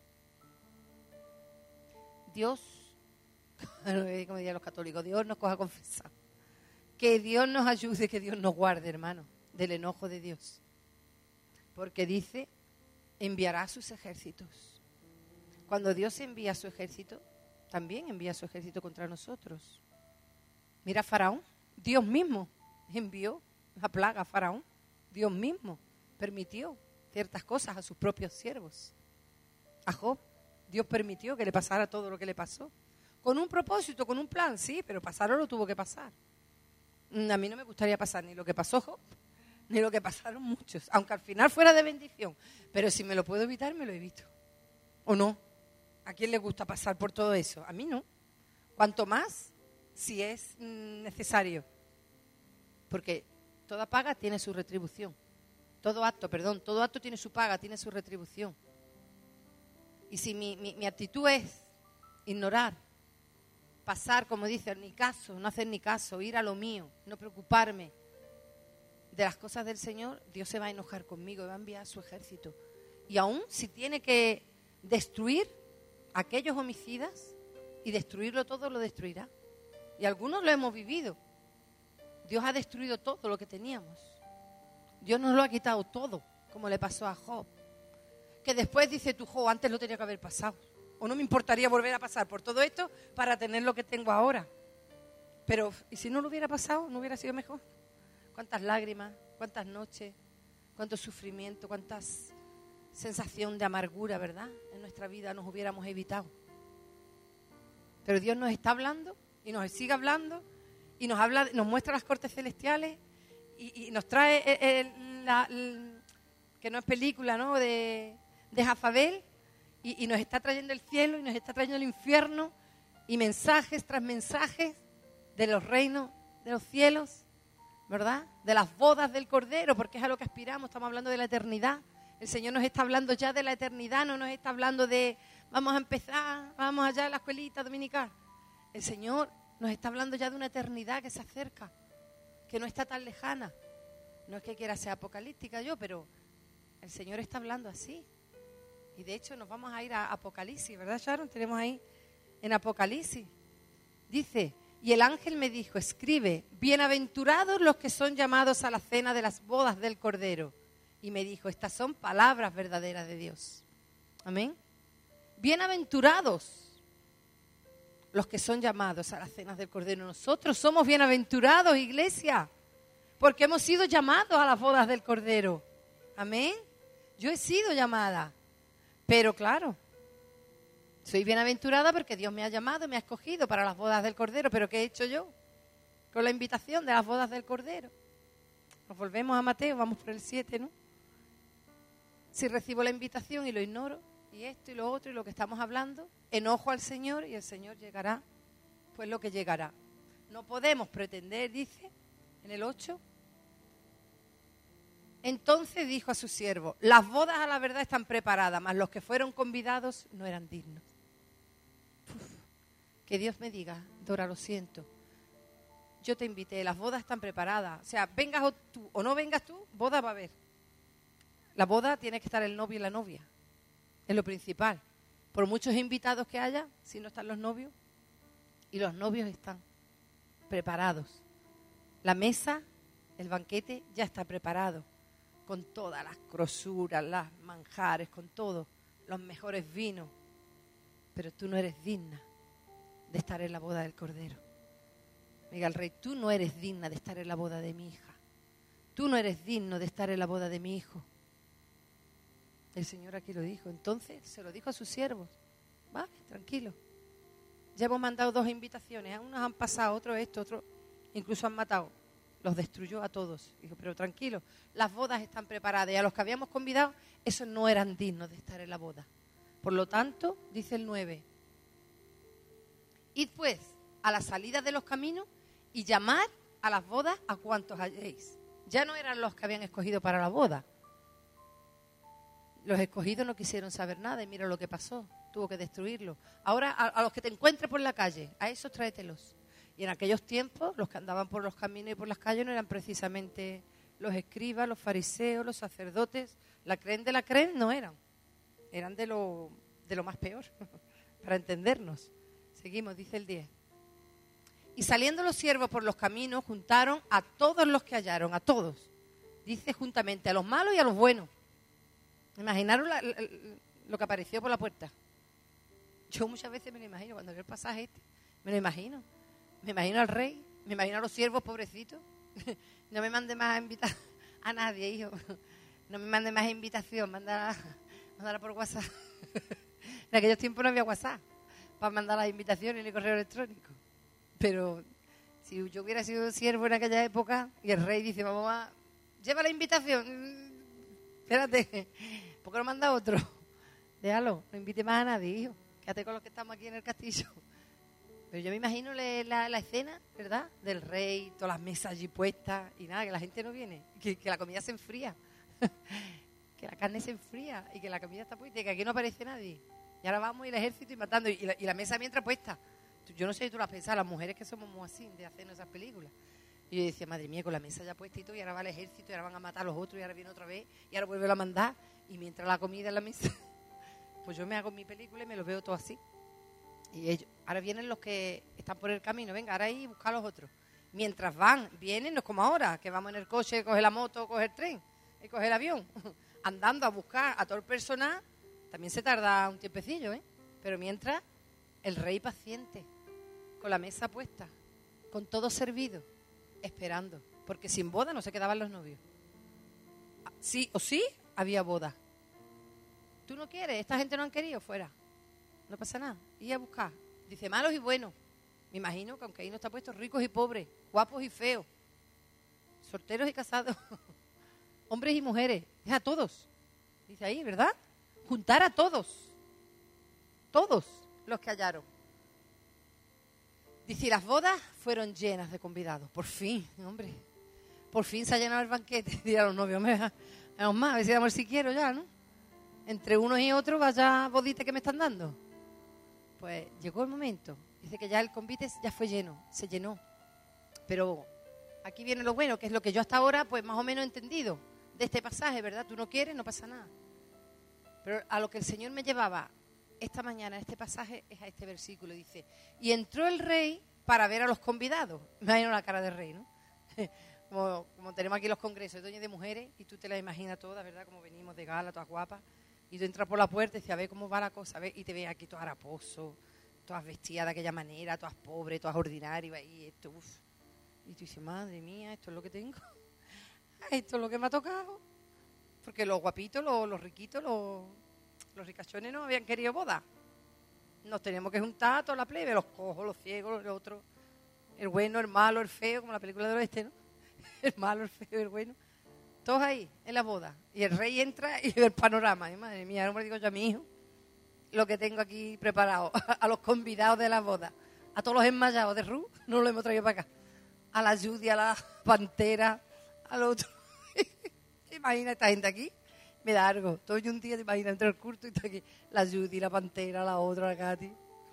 Dios, como dirían los católicos, Dios nos coja a confesar. Que Dios nos ayude, que Dios nos guarde, hermano, del enojo de Dios. Porque dice, enviará sus ejércitos. Cuando Dios envía su ejército, también envía su ejército contra nosotros. Mira a Faraón, Dios mismo envió la plaga a Faraón. Dios mismo permitió ciertas cosas a sus propios siervos. A Job, Dios permitió que le pasara todo lo que le pasó. Con un propósito, con un plan, sí, pero pasarlo lo tuvo que pasar. A mí no me gustaría pasar ni lo que pasó Job, ni lo que pasaron muchos, aunque al final fuera de bendición. Pero si me lo puedo evitar, me lo evito. ¿O no? ¿A quién le gusta pasar por todo eso? A mí no. Cuanto más, si es necesario. Porque toda paga tiene su retribución. Todo acto tiene su paga, tiene su retribución. Y si mi actitud es ignorar, pasar, como dice, ni caso, no hacer ni caso, ir a lo mío, no preocuparme de las cosas del Señor, Dios se va a enojar conmigo y va a enviar a su ejército. Y aún si tiene que destruir a aquellos homicidas y destruirlo todo, lo destruirá. Y algunos lo hemos vivido. Dios ha destruido todo lo que teníamos. Dios nos lo ha quitado todo, como le pasó a Job. Que después dice tú, Job, antes lo tenía que haber pasado. O no me importaría volver a pasar por todo esto para tener lo que tengo ahora. Pero, ¿y si no lo hubiera pasado? ¿No hubiera sido mejor? Cuántas lágrimas, cuántas noches, cuánto sufrimiento, cuántas sensación de amargura, ¿verdad? En nuestra vida nos hubiéramos evitado. Pero Dios nos está hablando y nos sigue hablando y nos habla, nos muestra las cortes celestiales y nos trae que no es película, ¿no? De Jezabel y nos está trayendo el cielo y nos está trayendo el infierno y mensajes tras mensajes de los reinos de los cielos, ¿verdad? De las bodas del Cordero, porque es a lo que aspiramos, estamos hablando de la eternidad. El Señor nos está hablando ya de la eternidad, no nos está hablando de vamos a empezar, vamos allá a la escuelita dominical. El Señor nos está hablando ya de una eternidad que se acerca, que no está tan lejana. No es que quiera ser apocalíptica yo, pero el Señor está hablando así. Y de hecho nos vamos a ir a Apocalipsis, ¿verdad, Sharon? Tenemos ahí en Apocalipsis. Dice, y el ángel me dijo, escribe, bienaventurados los que son llamados a la cena de las bodas del Cordero. Y me dijo, estas son palabras verdaderas de Dios. Amén. Bienaventurados los que son llamados a las cenas del Cordero. Nosotros somos bienaventurados, iglesia, porque hemos sido llamados a las bodas del Cordero. Amén. Yo he sido llamada, pero claro, soy bienaventurada porque Dios me ha llamado, me ha escogido para las bodas del Cordero. ¿Pero qué he hecho yo con la invitación de las bodas del Cordero? Nos volvemos a Mateo, vamos por el 7, ¿no? Si recibo la invitación y lo ignoro, y esto y lo otro y lo que estamos hablando, enojo al Señor y el Señor llegará, pues lo que llegará. No podemos pretender, dice en el 8, entonces dijo a su siervo, las bodas a la verdad están preparadas, mas los que fueron convidados no eran dignos. Que Dios me diga, Dora, lo siento, yo te invité, las bodas están preparadas, o sea, vengas tú o no vengas tú, boda va a haber. La boda tiene que estar el novio y la novia. Es lo principal. Por muchos invitados que haya, si no están los novios, y los novios están preparados. La mesa, el banquete ya está preparado, con todas las grosuras, las manjares, con todo, los mejores vinos. Pero tú no eres digna de estar en la boda del Cordero. Diga el rey, tú no eres digna de estar en la boda de mi hija. Tú no eres digno de estar en la boda de mi hijo. El Señor aquí lo dijo. Entonces se lo dijo a sus siervos. Vale, tranquilo. Ya hemos mandado 2 invitaciones. A unos han pasado, otros esto, otros incluso han matado. Los destruyó a todos. Dijo, pero tranquilo, las bodas están preparadas. Y a los que habíamos convidado, esos no eran dignos de estar en la boda. Por lo tanto, dice el 9. Id pues a la salida de los caminos y llamad a las bodas a cuantos halléis. Ya no eran los que habían escogido para la boda. Los escogidos no quisieron saber nada y mira lo que pasó. Tuvo que destruirlo. Ahora a los que te encuentres por la calle, a esos tráetelos. Y en aquellos tiempos, los que andaban por los caminos y por las calles no eran precisamente los escribas, los fariseos, los sacerdotes. La creen de la creen no eran. Eran de lo más peor, para entendernos. Seguimos, dice el 10. Y saliendo los siervos por los caminos, juntaron a todos los que hallaron, a todos. Dice juntamente, a los malos y a los buenos. Imaginaron lo que apareció por la puerta. Yo muchas veces me lo imagino, cuando veo el pasaje este, me lo imagino. Me imagino al rey, me imagino a los siervos pobrecitos. No me mande más a invitar a nadie, hijo. No me mande más invitación, mándala por WhatsApp. En aquellos tiempos no había WhatsApp para mandar las invitaciones ni correo electrónico. Pero si yo hubiera sido siervo en aquella época y el rey dice, vamos a... Lleva la invitación. Espérate, ¿por qué no manda otro? Déjalo, no invite más a nadie, hijo. Quédate con los que estamos aquí en el castillo. Pero yo me imagino la escena, ¿verdad? Del rey, todas las mesas allí puestas y nada, que la gente no viene, que la comida se enfría, que la carne se enfría y que la comida está puesta y que aquí no aparece nadie. Y ahora vamos y el ejército y matando y la mesa mientras puesta. Yo no sé si tú lo has pensado, las mujeres que somos muy así de hacer esas películas. Y yo decía, madre mía, con la mesa ya puesta y todo, y ahora va el ejército y ahora van a matar a los otros y ahora viene otra vez y ahora vuelve a mandar y mientras la comida en la mesa, pues yo me hago mi película y me lo veo todo así. Y ellos, ahora vienen los que están por el camino, venga, ahora ahí busca a los otros. Mientras vienen, no es como ahora, que vamos en el coche, coge la moto, coge el tren, y coge el avión, andando a buscar a todo el personal, también se tarda un tiempecillo, ¿eh? Pero mientras, el rey paciente, con la mesa puesta, con todo servido, esperando, porque sin boda no se quedaban los novios. Sí o sí, había boda. ¿Tú no quieres? ¿Esta gente no han querido? Fuera. No pasa nada. Y a buscar. Dice malos y buenos. Me imagino que aunque ahí no está puesto ricos y pobres, guapos y feos, solteros y casados, hombres y mujeres. Es a todos. Dice ahí, ¿verdad? Juntar a todos. Todos los que hallaron. Dice, y las bodas fueron llenas de convidados. Por fin, hombre. Por fin se ha llenado el banquete. Dirán los novios, vamos más, a ver si damos si quiero ya, ¿no? Entre unos y otros, vaya bodita que me están dando. Pues llegó el momento. Dice que ya el convite ya fue lleno, se llenó. Pero aquí viene lo bueno, que es lo que yo hasta ahora, pues más o menos he entendido de este pasaje, ¿verdad? Tú no quieres, no pasa nada. Pero a lo que el Señor me llevaba esta mañana, este pasaje, es a este versículo. Dice, y entró el rey para ver a los convidados. Me imagino la cara del rey, ¿no? Como tenemos aquí los congresos de doñas de mujeres, y tú te las imaginas todas, ¿verdad? Como venimos de gala, todas guapas. Y tú entras por la puerta y dices, a ver cómo va la cosa, a ver, y te ves aquí todas haraposo, todas vestidas de aquella manera, todas pobres, todas ordinarias, y esto, uff. Y tú dices, madre mía, esto es lo que tengo, esto es lo que me ha tocado. Porque los guapitos, los riquitos, los ricachones no habían querido boda. Nos teníamos que juntar a toda la plebe, los cojos, los ciegos, los otros, el bueno, el malo, el feo, como la película del oeste, ¿no? El malo, el feo, el bueno. Todos ahí, en la boda. Y el rey entra y ve el panorama. Y madre mía, no me digo yo a mi hijo lo que tengo aquí preparado. A los convidados de la boda. A todos los enmayados de Ru, no lo hemos traído para acá. A la Judy, a la Pantera, al otro. Imagina esta gente aquí. Me da algo. Todo yo un día te imaginas entre el culto y está aquí. La Judy, la Pantera, la otra, la Katy.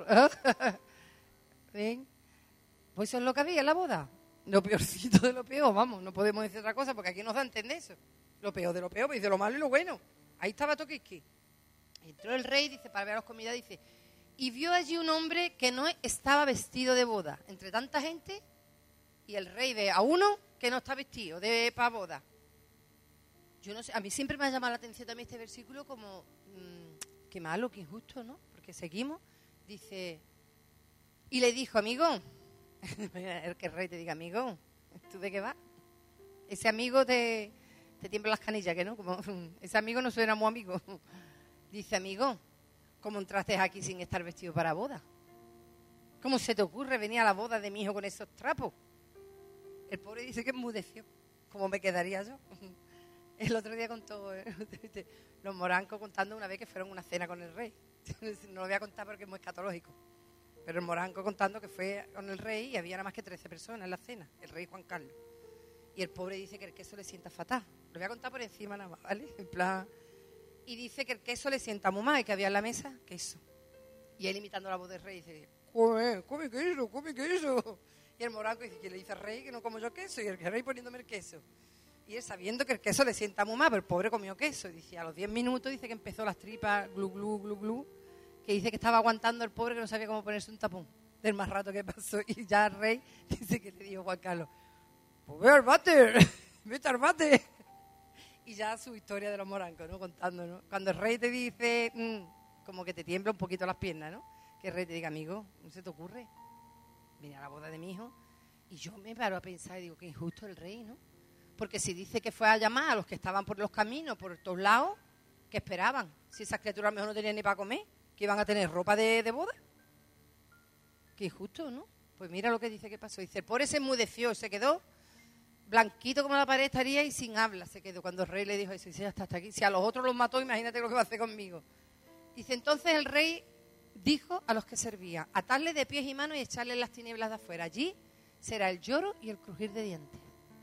¿Ven? Pues eso es lo que había en la boda. Lo peorcito de lo peor, vamos, no podemos decir otra cosa porque aquí nos da a entender eso. Lo peor de lo peor, pues de lo malo y lo bueno. Ahí estaba Toquisqui. Entró el rey, dice, para ver las comidas, dice, y vio allí un hombre que no estaba vestido de boda, entre tanta gente, y el rey ve a uno que no está vestido para boda. Yo no sé, a mí siempre me ha llamado la atención también este versículo como, qué malo, qué injusto, ¿no? Porque seguimos, dice, y le dijo, amigo, el que el rey te diga, amigo, ¿tú de qué vas? Ese amigo te tiembla las canillas, ¿que no? Como, ese amigo no suena muy amigo. Dice, amigo, ¿cómo entraste aquí sin estar vestido para boda? ¿Cómo se te ocurre venir a la boda de mi hijo con esos trapos? El pobre dice que enmudeció. ¿Cómo me quedaría yo? El otro día contó los morancos contando una vez que fueron a una cena con el rey. No lo voy a contar porque es muy escatológico. Pero el moranco contando que fue con el rey y había nada más que 13 personas en la cena. El rey Juan Carlos. Y el pobre dice que el queso le sienta fatal. Lo voy a contar por encima nada más, ¿vale? En plan... Y dice que el queso le sienta muy mal y que había en la mesa queso. Y él imitando la voz del rey dice, come queso. Y el moranco dice, que le dice al rey que no como yo queso. Y el rey poniéndome el queso. Y él sabiendo que el queso le sienta muy mal, pero el pobre comió queso. Y dice, a los 10 minutos dice que empezó las tripas, glu, glu, glu, glu. Que dice que estaba aguantando el pobre que no sabía cómo ponerse un tapón del más rato que pasó. Y ya el rey dice que le dijo Juan Carlos, pues ve al váter, vete al váter. Y ya su historia de los morancos, ¿no? Contando, ¿no? Cuando el rey te dice, como que te tiembla un poquito las piernas, ¿no? Que el rey te diga, amigo, ¿no se te ocurre? Vine a la boda de mi hijo. Y yo me paro a pensar y digo, qué injusto el rey, ¿no? Porque si dice que fue a llamar a los que estaban por los caminos, por todos lados, ¿qué esperaban? Si esas criaturas a lo mejor no tenían ni para comer, que iban a tener ropa de boda. Qué injusto, ¿no? Pues mira lo que dice que pasó. Dice, el pobre se enmudeció, se quedó blanquito como la pared estaría y sin habla se quedó cuando el rey le dijo eso. Dice, ya está hasta aquí. Si a los otros los mató, imagínate lo que va a hacer conmigo. Dice, entonces el rey dijo a los que servían, atarle de pies y manos y echarle en las tinieblas de afuera. Allí será el lloro y el crujir de dientes.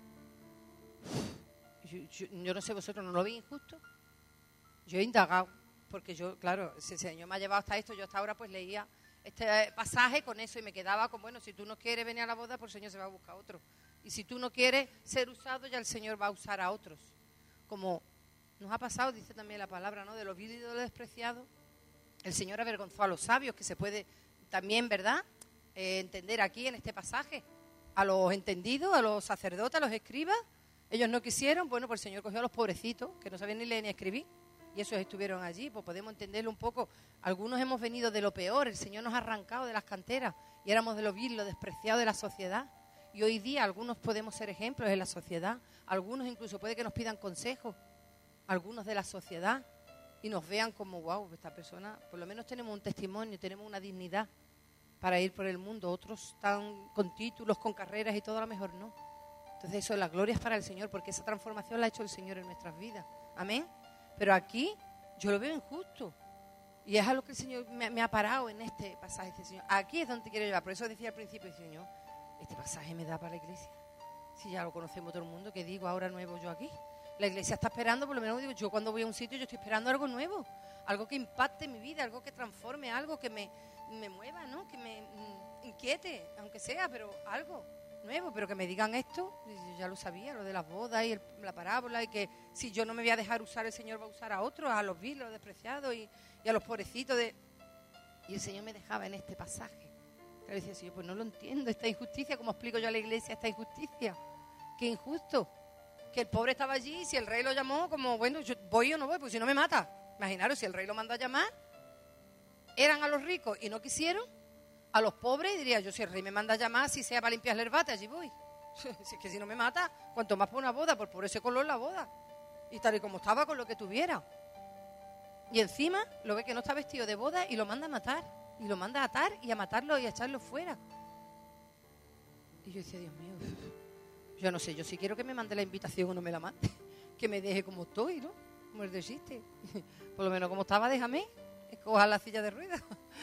Yo no sé, vosotros, ¿no lo veis injusto? Yo he indagado, porque yo, claro, si el Señor me ha llevado hasta esto, yo hasta ahora pues leía este pasaje con eso y me quedaba con, bueno, si tú no quieres venir a la boda, pues el Señor se va a buscar otro. Y si tú no quieres ser usado, ya el Señor va a usar a otros. Como nos ha pasado, dice también la palabra, ¿no? De los vil y de los despreciados. El Señor avergonzó a los sabios, que se puede también, ¿verdad?, entender aquí en este pasaje. A los entendidos, a los sacerdotes, a los escribas. Ellos no quisieron, bueno, pues el Señor cogió a los pobrecitos, que no sabían ni leer ni escribir. Y esos estuvieron allí, pues podemos entenderlo un poco. Algunos hemos venido de lo peor, el Señor nos ha arrancado de las canteras y éramos de lo vil, lo despreciado de la sociedad. Y hoy día algunos podemos ser ejemplos en la sociedad, algunos incluso puede que nos pidan consejos, algunos de la sociedad, y nos vean como, wow, esta persona, por lo menos tenemos un testimonio, tenemos una dignidad para ir por el mundo. Otros están con títulos, con carreras y todo, a lo mejor no. Entonces eso, la gloria es para el Señor, porque esa transformación la ha hecho el Señor en nuestras vidas. Amén. Pero aquí yo lo veo injusto. Y es a lo que el Señor me ha parado en este pasaje. Dice, Señor, aquí es donde te quiero llevar. Por eso decía al principio, Señor, este pasaje me da para la iglesia. Si ya lo conocemos todo el mundo, ¿qué digo ahora nuevo yo aquí? La iglesia está esperando, por lo menos digo, yo cuando voy a un sitio yo estoy esperando algo nuevo. Algo que impacte mi vida, algo que transforme, algo que me mueva, ¿no? Que me inquiete, aunque sea, pero algo nuevo. Pero que me digan esto, yo ya lo sabía, lo de las bodas y la parábola, y que si yo no me voy a dejar usar, el Señor va a usar a otros, a los viles, a los despreciados y a los pobrecitos. Y el Señor me dejaba en este pasaje. Pero decía, Señor, pues no lo entiendo, esta injusticia, ¿cómo explico yo a la iglesia esta injusticia? Qué injusto. Que el pobre estaba allí y si el rey lo llamó, como, bueno, yo voy o no voy, porque si no me mata. Imaginaros, si el rey lo mandó a llamar, eran a los ricos y no quisieron, a los pobres, diría yo, si el rey me manda a llamar, si sea para limpiarle el bate, allí voy. Si es que si no me mata, cuanto más por una boda, por ese color la boda. Y tal y como estaba, con lo que tuviera. Y encima lo ve que no está vestido de boda y lo manda a matar. Y lo manda a atar y a matarlo y a echarlo fuera. Y yo decía, Dios mío, yo no sé, yo sí quiero que me mande la invitación o no me la mande. Que me deje como estoy, ¿no? Como el de chiste. Por lo menos como estaba, déjame. Escoja la silla de ruedas.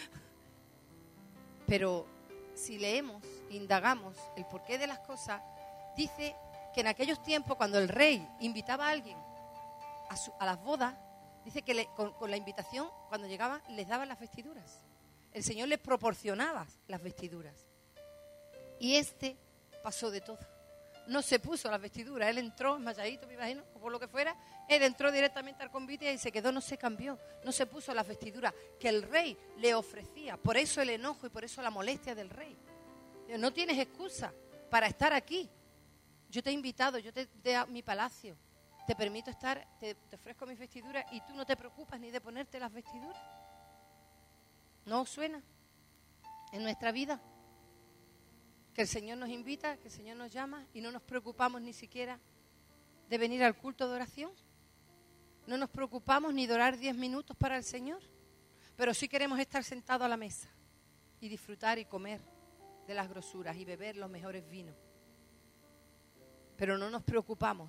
Pero si leemos, indagamos el porqué de las cosas, dice que en aquellos tiempos, cuando el rey invitaba a alguien a las bodas, dice que con la invitación, cuando llegaban, les daban las vestiduras. El Señor les proporcionaba las vestiduras. Y pasó de todo. no se puso las vestiduras. Él entró enmayadito, me imagino, o por lo que fuera. Él entró directamente al convite y se quedó, no se cambió, no se puso las vestiduras que el rey le ofrecía. Por eso el enojo y por eso la molestia del rey. No tienes excusa para estar aquí. Yo te he invitado, yo te a mi palacio. Te permito estar, te ofrezco mis vestiduras y tú no te preocupas ni de ponerte las vestiduras. ¿No os suena en nuestra vida? Que el Señor nos invita, que el Señor nos llama y no nos preocupamos ni siquiera de venir al culto de oración. No nos preocupamos ni de orar 10 minutos para el Señor, pero sí queremos estar sentados a la mesa y disfrutar y comer de las grosuras y beber los mejores vinos. Pero no nos preocupamos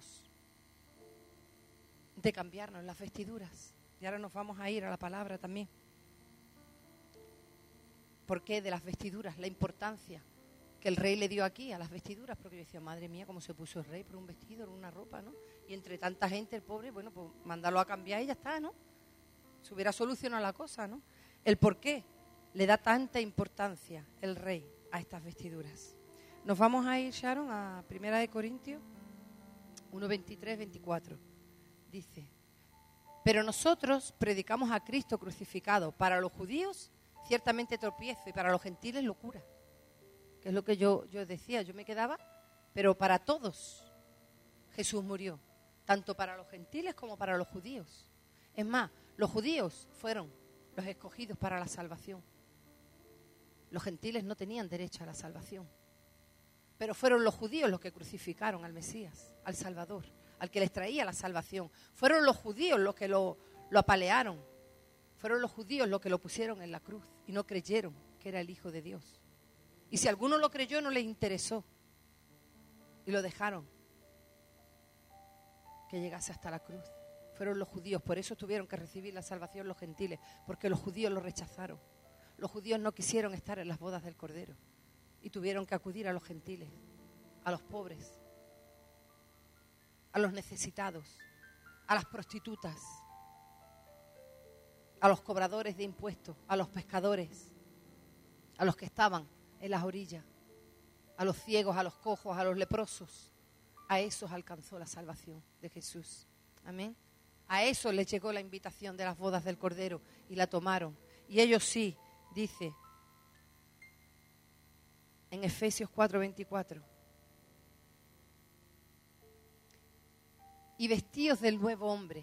de cambiarnos las vestiduras. Y ahora nos vamos a ir a la palabra también. ¿Por qué de las vestiduras? La importancia que el rey le dio aquí a las vestiduras, porque yo decía, madre mía, cómo se puso el rey por un vestido, una ropa, ¿no? Y entre tanta gente, el pobre, bueno, pues mandarlo a cambiar y ya está, ¿no? Se hubiera solucionado la cosa, ¿no? El por qué le da tanta importancia el rey a estas vestiduras. Nos vamos a ir, Sharon, a 1 Corintios 1, 23, 24. Dice, pero nosotros predicamos a Cristo crucificado. Para los judíos, ciertamente tropiezo, y para los gentiles, locura. Que es lo que yo decía, yo me quedaba, pero para todos Jesús murió, tanto para los gentiles como para los judíos. Es más, los judíos fueron los escogidos para la salvación. Los gentiles no tenían derecho a la salvación. Pero fueron los judíos los que crucificaron al Mesías, al Salvador, al que les traía la salvación. Fueron los judíos los que lo apalearon. Fueron los judíos los que lo pusieron en la cruz y no creyeron que era el Hijo de Dios. Y si alguno lo creyó, no les interesó. Y lo dejaron que llegase hasta la cruz. Fueron los judíos, por eso tuvieron que recibir la salvación los gentiles, porque los judíos lo rechazaron. Los judíos no quisieron estar en las bodas del Cordero y tuvieron que acudir a los gentiles, a los pobres, a los necesitados, a las prostitutas, a los cobradores de impuestos, a los pescadores, a los que estaban en las orillas, a los ciegos, a los cojos, a los leprosos. A esos alcanzó la salvación de Jesús. Amén. A esos les llegó la invitación de las bodas del Cordero y la tomaron. Y ellos sí, dice en Efesios 4:24, y vestidos del nuevo hombre,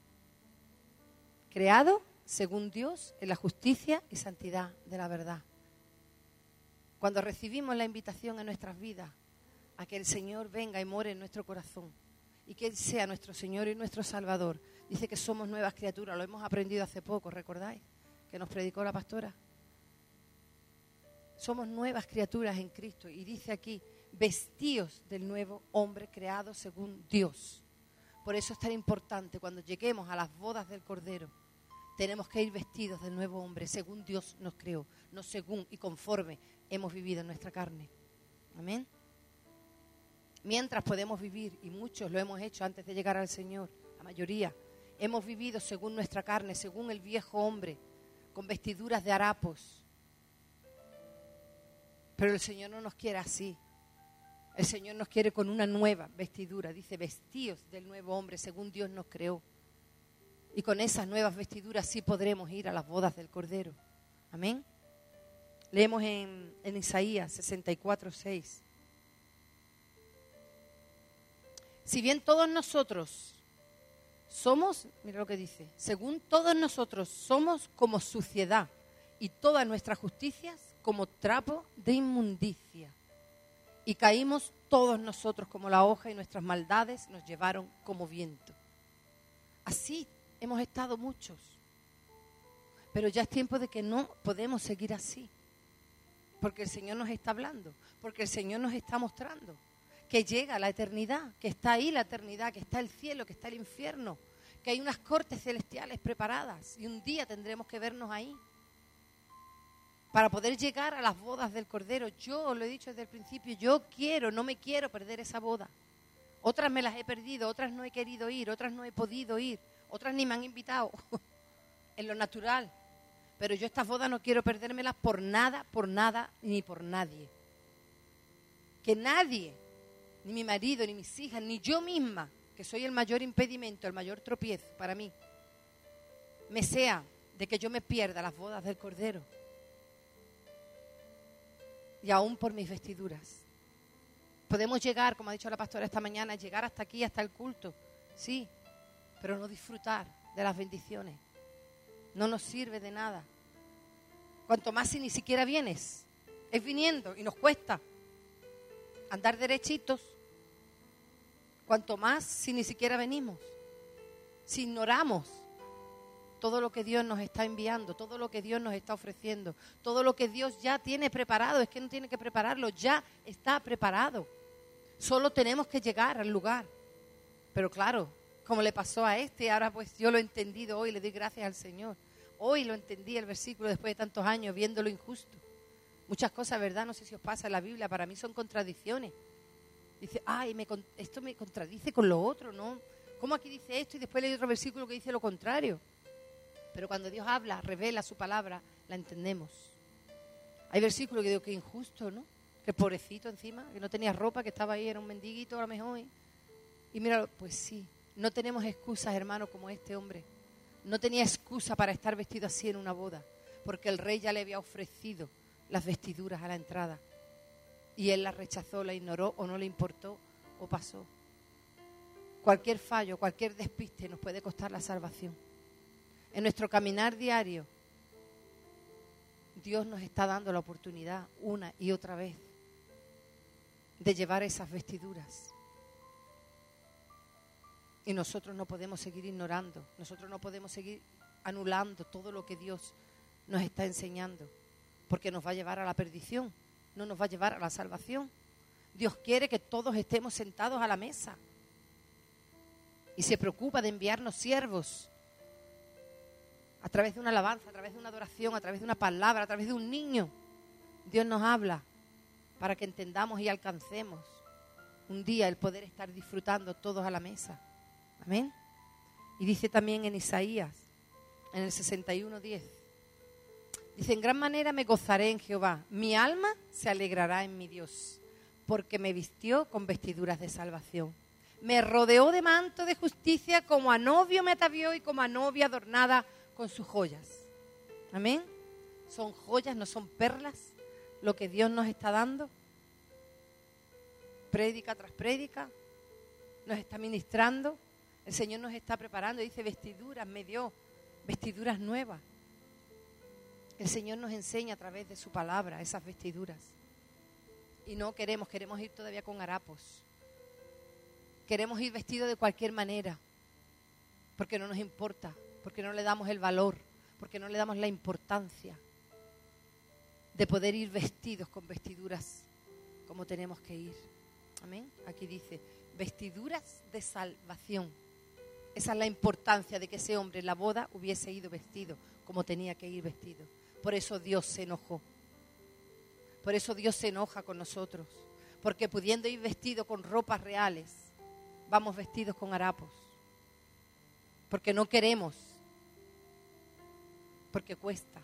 creado según Dios en la justicia y santidad de la verdad. Cuando recibimos la invitación en nuestras vidas a que el Señor venga y more en nuestro corazón y que Él sea nuestro Señor y nuestro Salvador, dice que somos nuevas criaturas. Lo hemos aprendido hace poco, ¿recordáis? Que nos predicó la pastora. Somos nuevas criaturas en Cristo y dice aquí, vestidos del nuevo hombre creado según Dios. Por eso es tan importante cuando lleguemos a las bodas del Cordero, tenemos que ir vestidos del nuevo hombre según Dios nos creó, no según y conforme hemos vivido en nuestra carne. Amén. Mientras podemos vivir, y muchos lo hemos hecho antes de llegar al Señor, la mayoría, hemos vivido según nuestra carne, según el viejo hombre, con vestiduras de harapos. Pero el Señor no nos quiere así. El Señor nos quiere con una nueva vestidura. Dice, vestidos del nuevo hombre, según Dios nos creó. Y con esas nuevas vestiduras sí podremos ir a las bodas del Cordero. Amén. Leemos en Isaías 64:6. Si bien todos nosotros somos, mira lo que dice, según todos nosotros somos como suciedad y todas nuestras justicias como trapo de inmundicia. Y caímos todos nosotros como la hoja y nuestras maldades nos llevaron como viento. Así hemos estado muchos. Pero ya es tiempo de que no podemos seguir así. Porque el Señor nos está hablando, porque el Señor nos está mostrando que llega la eternidad, que está ahí la eternidad, que está el cielo, que está el infierno, que hay unas cortes celestiales preparadas y un día tendremos que vernos ahí para poder llegar a las bodas del Cordero. Yo lo he dicho desde el principio, no me quiero perder esa boda. Otras me las he perdido, otras no he querido ir, otras no he podido ir, otras ni me han invitado en lo natural. Pero yo estas bodas no quiero perdérmelas por nada, ni por nadie. Que nadie ni mi marido, ni mis hijas, ni yo misma, que soy el mayor impedimento, el mayor tropiezo para mí, me sea de que yo me pierda las bodas del Cordero. Y aún por mis vestiduras. Podemos llegar, como ha dicho la pastora esta mañana, llegar hasta aquí, hasta el culto, sí, pero no disfrutar de las bendiciones. No nos sirve de nada. Cuanto más si ni siquiera vienes, es viniendo y nos cuesta andar derechitos. Cuanto más si ni siquiera venimos, si ignoramos todo lo que Dios nos está enviando, todo lo que Dios nos está ofreciendo, todo lo que Dios ya tiene preparado. Es que no tiene que prepararlo, ya está preparado. Solo tenemos que llegar al lugar. Pero claro, como le pasó a este, ahora pues yo lo he entendido hoy, le doy gracias al Señor. Hoy lo entendí el versículo después de tantos años, viendo lo injusto. Muchas cosas, ¿verdad? No sé si os pasa en la Biblia, para mí son contradicciones. Dice, ay, esto me contradice con lo otro, ¿no? ¿Cómo aquí dice esto y después leí otro versículo que dice lo contrario? Pero cuando Dios habla, revela su palabra, la entendemos. Hay versículos que digo que injusto, ¿no? Que pobrecito encima, que no tenía ropa, que estaba ahí, era un mendiguito a lo mejor. Y mira, pues sí, no tenemos excusas, hermano, como este hombre. No tenía excusa para estar vestido así en una boda, porque el rey ya le había ofrecido las vestiduras a la entrada. Y él las rechazó, la ignoró o no le importó o pasó. Cualquier fallo, cualquier despiste nos puede costar la salvación. En nuestro caminar diario, Dios nos está dando la oportunidad una y otra vez de llevar esas vestiduras. Y nosotros no podemos seguir ignorando, nosotros no podemos seguir anulando todo lo que Dios nos está enseñando, porque nos va a llevar a la perdición, no nos va a llevar a la salvación. Dios quiere que todos estemos sentados a la mesa y se preocupa de enviarnos siervos a través de una alabanza, a través de una adoración, a través de una palabra, a través de un niño. Dios nos habla para que entendamos y alcancemos un día el poder estar disfrutando todos a la mesa. Amén. Y dice también en Isaías, en el 61:10, dice, en gran manera me gozaré en Jehová, mi alma se alegrará en mi Dios, porque me vistió con vestiduras de salvación. Me rodeó de manto de justicia, como a novio me atavió y como a novia adornada con sus joyas. Amén. Son joyas, no son perlas, lo que Dios nos está dando. Prédica tras prédica, nos está ministrando. El Señor nos está preparando, dice vestiduras, me dio vestiduras nuevas. El Señor nos enseña a través de su palabra esas vestiduras. Y no queremos ir todavía con harapos. Queremos ir vestidos de cualquier manera, porque no nos importa, porque no le damos el valor, porque no le damos la importancia de poder ir vestidos con vestiduras como tenemos que ir. Amén. Aquí dice, vestiduras de salvación. Esa es la importancia de que ese hombre en la boda hubiese ido vestido como tenía que ir vestido. Por eso Dios se enojó. Por eso Dios se enoja con nosotros. Porque pudiendo ir vestido con ropas reales, vamos vestidos con harapos. Porque no queremos. Porque cuesta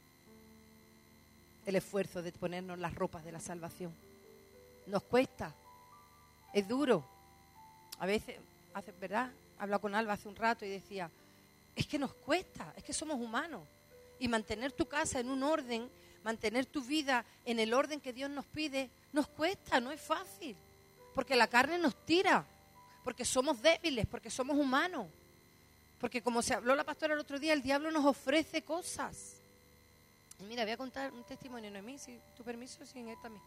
el esfuerzo de ponernos las ropas de la salvación. Nos cuesta. Es duro. A veces, ¿verdad? Hablaba con Alba hace un rato y decía, es que nos cuesta, es que somos humanos. Y mantener tu casa en un orden, mantener tu vida en el orden que Dios nos pide, nos cuesta, no es fácil. Porque la carne nos tira, porque somos débiles, porque somos humanos. Porque como se habló la pastora el otro día, el diablo nos ofrece cosas. Y mira, voy a contar un testimonio, Noemí, si tu permiso, sin él también.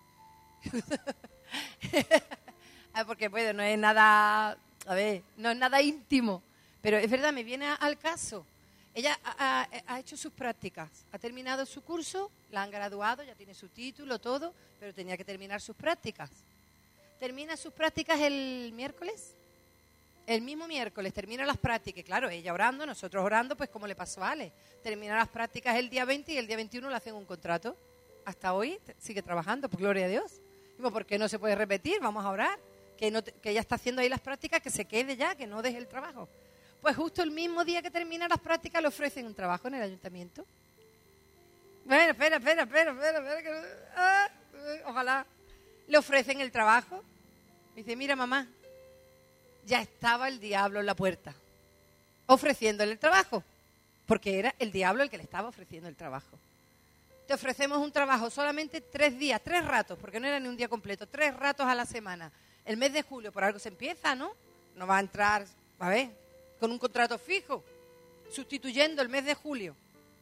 Porque bueno, no es nada, no es nada íntimo, pero es verdad, me viene al caso. Ella ha hecho sus prácticas, ha terminado su curso, la han graduado, ya tiene su título, todo, pero tenía que terminar sus prácticas. Termina sus prácticas el miércoles, el mismo miércoles termina las prácticas, claro, ella orando, nosotros orando, pues como le pasó a Ale. Termina las prácticas el día 20 y el día 21 le hacen un contrato. Hasta hoy sigue trabajando, por gloria a Dios. Digo, ¿por qué no se puede repetir? Vamos a orar. Que ella está haciendo ahí las prácticas, que se quede ya, que no deje el trabajo. Pues justo el mismo día que termina las prácticas le ofrecen un trabajo en el ayuntamiento. Bueno, espera. Ojalá. Le ofrecen el trabajo. Me dice, mira mamá, ya estaba el diablo en la puerta, ofreciéndole el trabajo, porque era el diablo el que le estaba ofreciendo el trabajo. Te ofrecemos un trabajo solamente 3 días, 3 ratos, porque no era ni un día completo, 3 ratos a la semana. El mes de julio, por algo se empieza, ¿no? No va a entrar, a ver, con un contrato fijo, sustituyendo el mes de julio.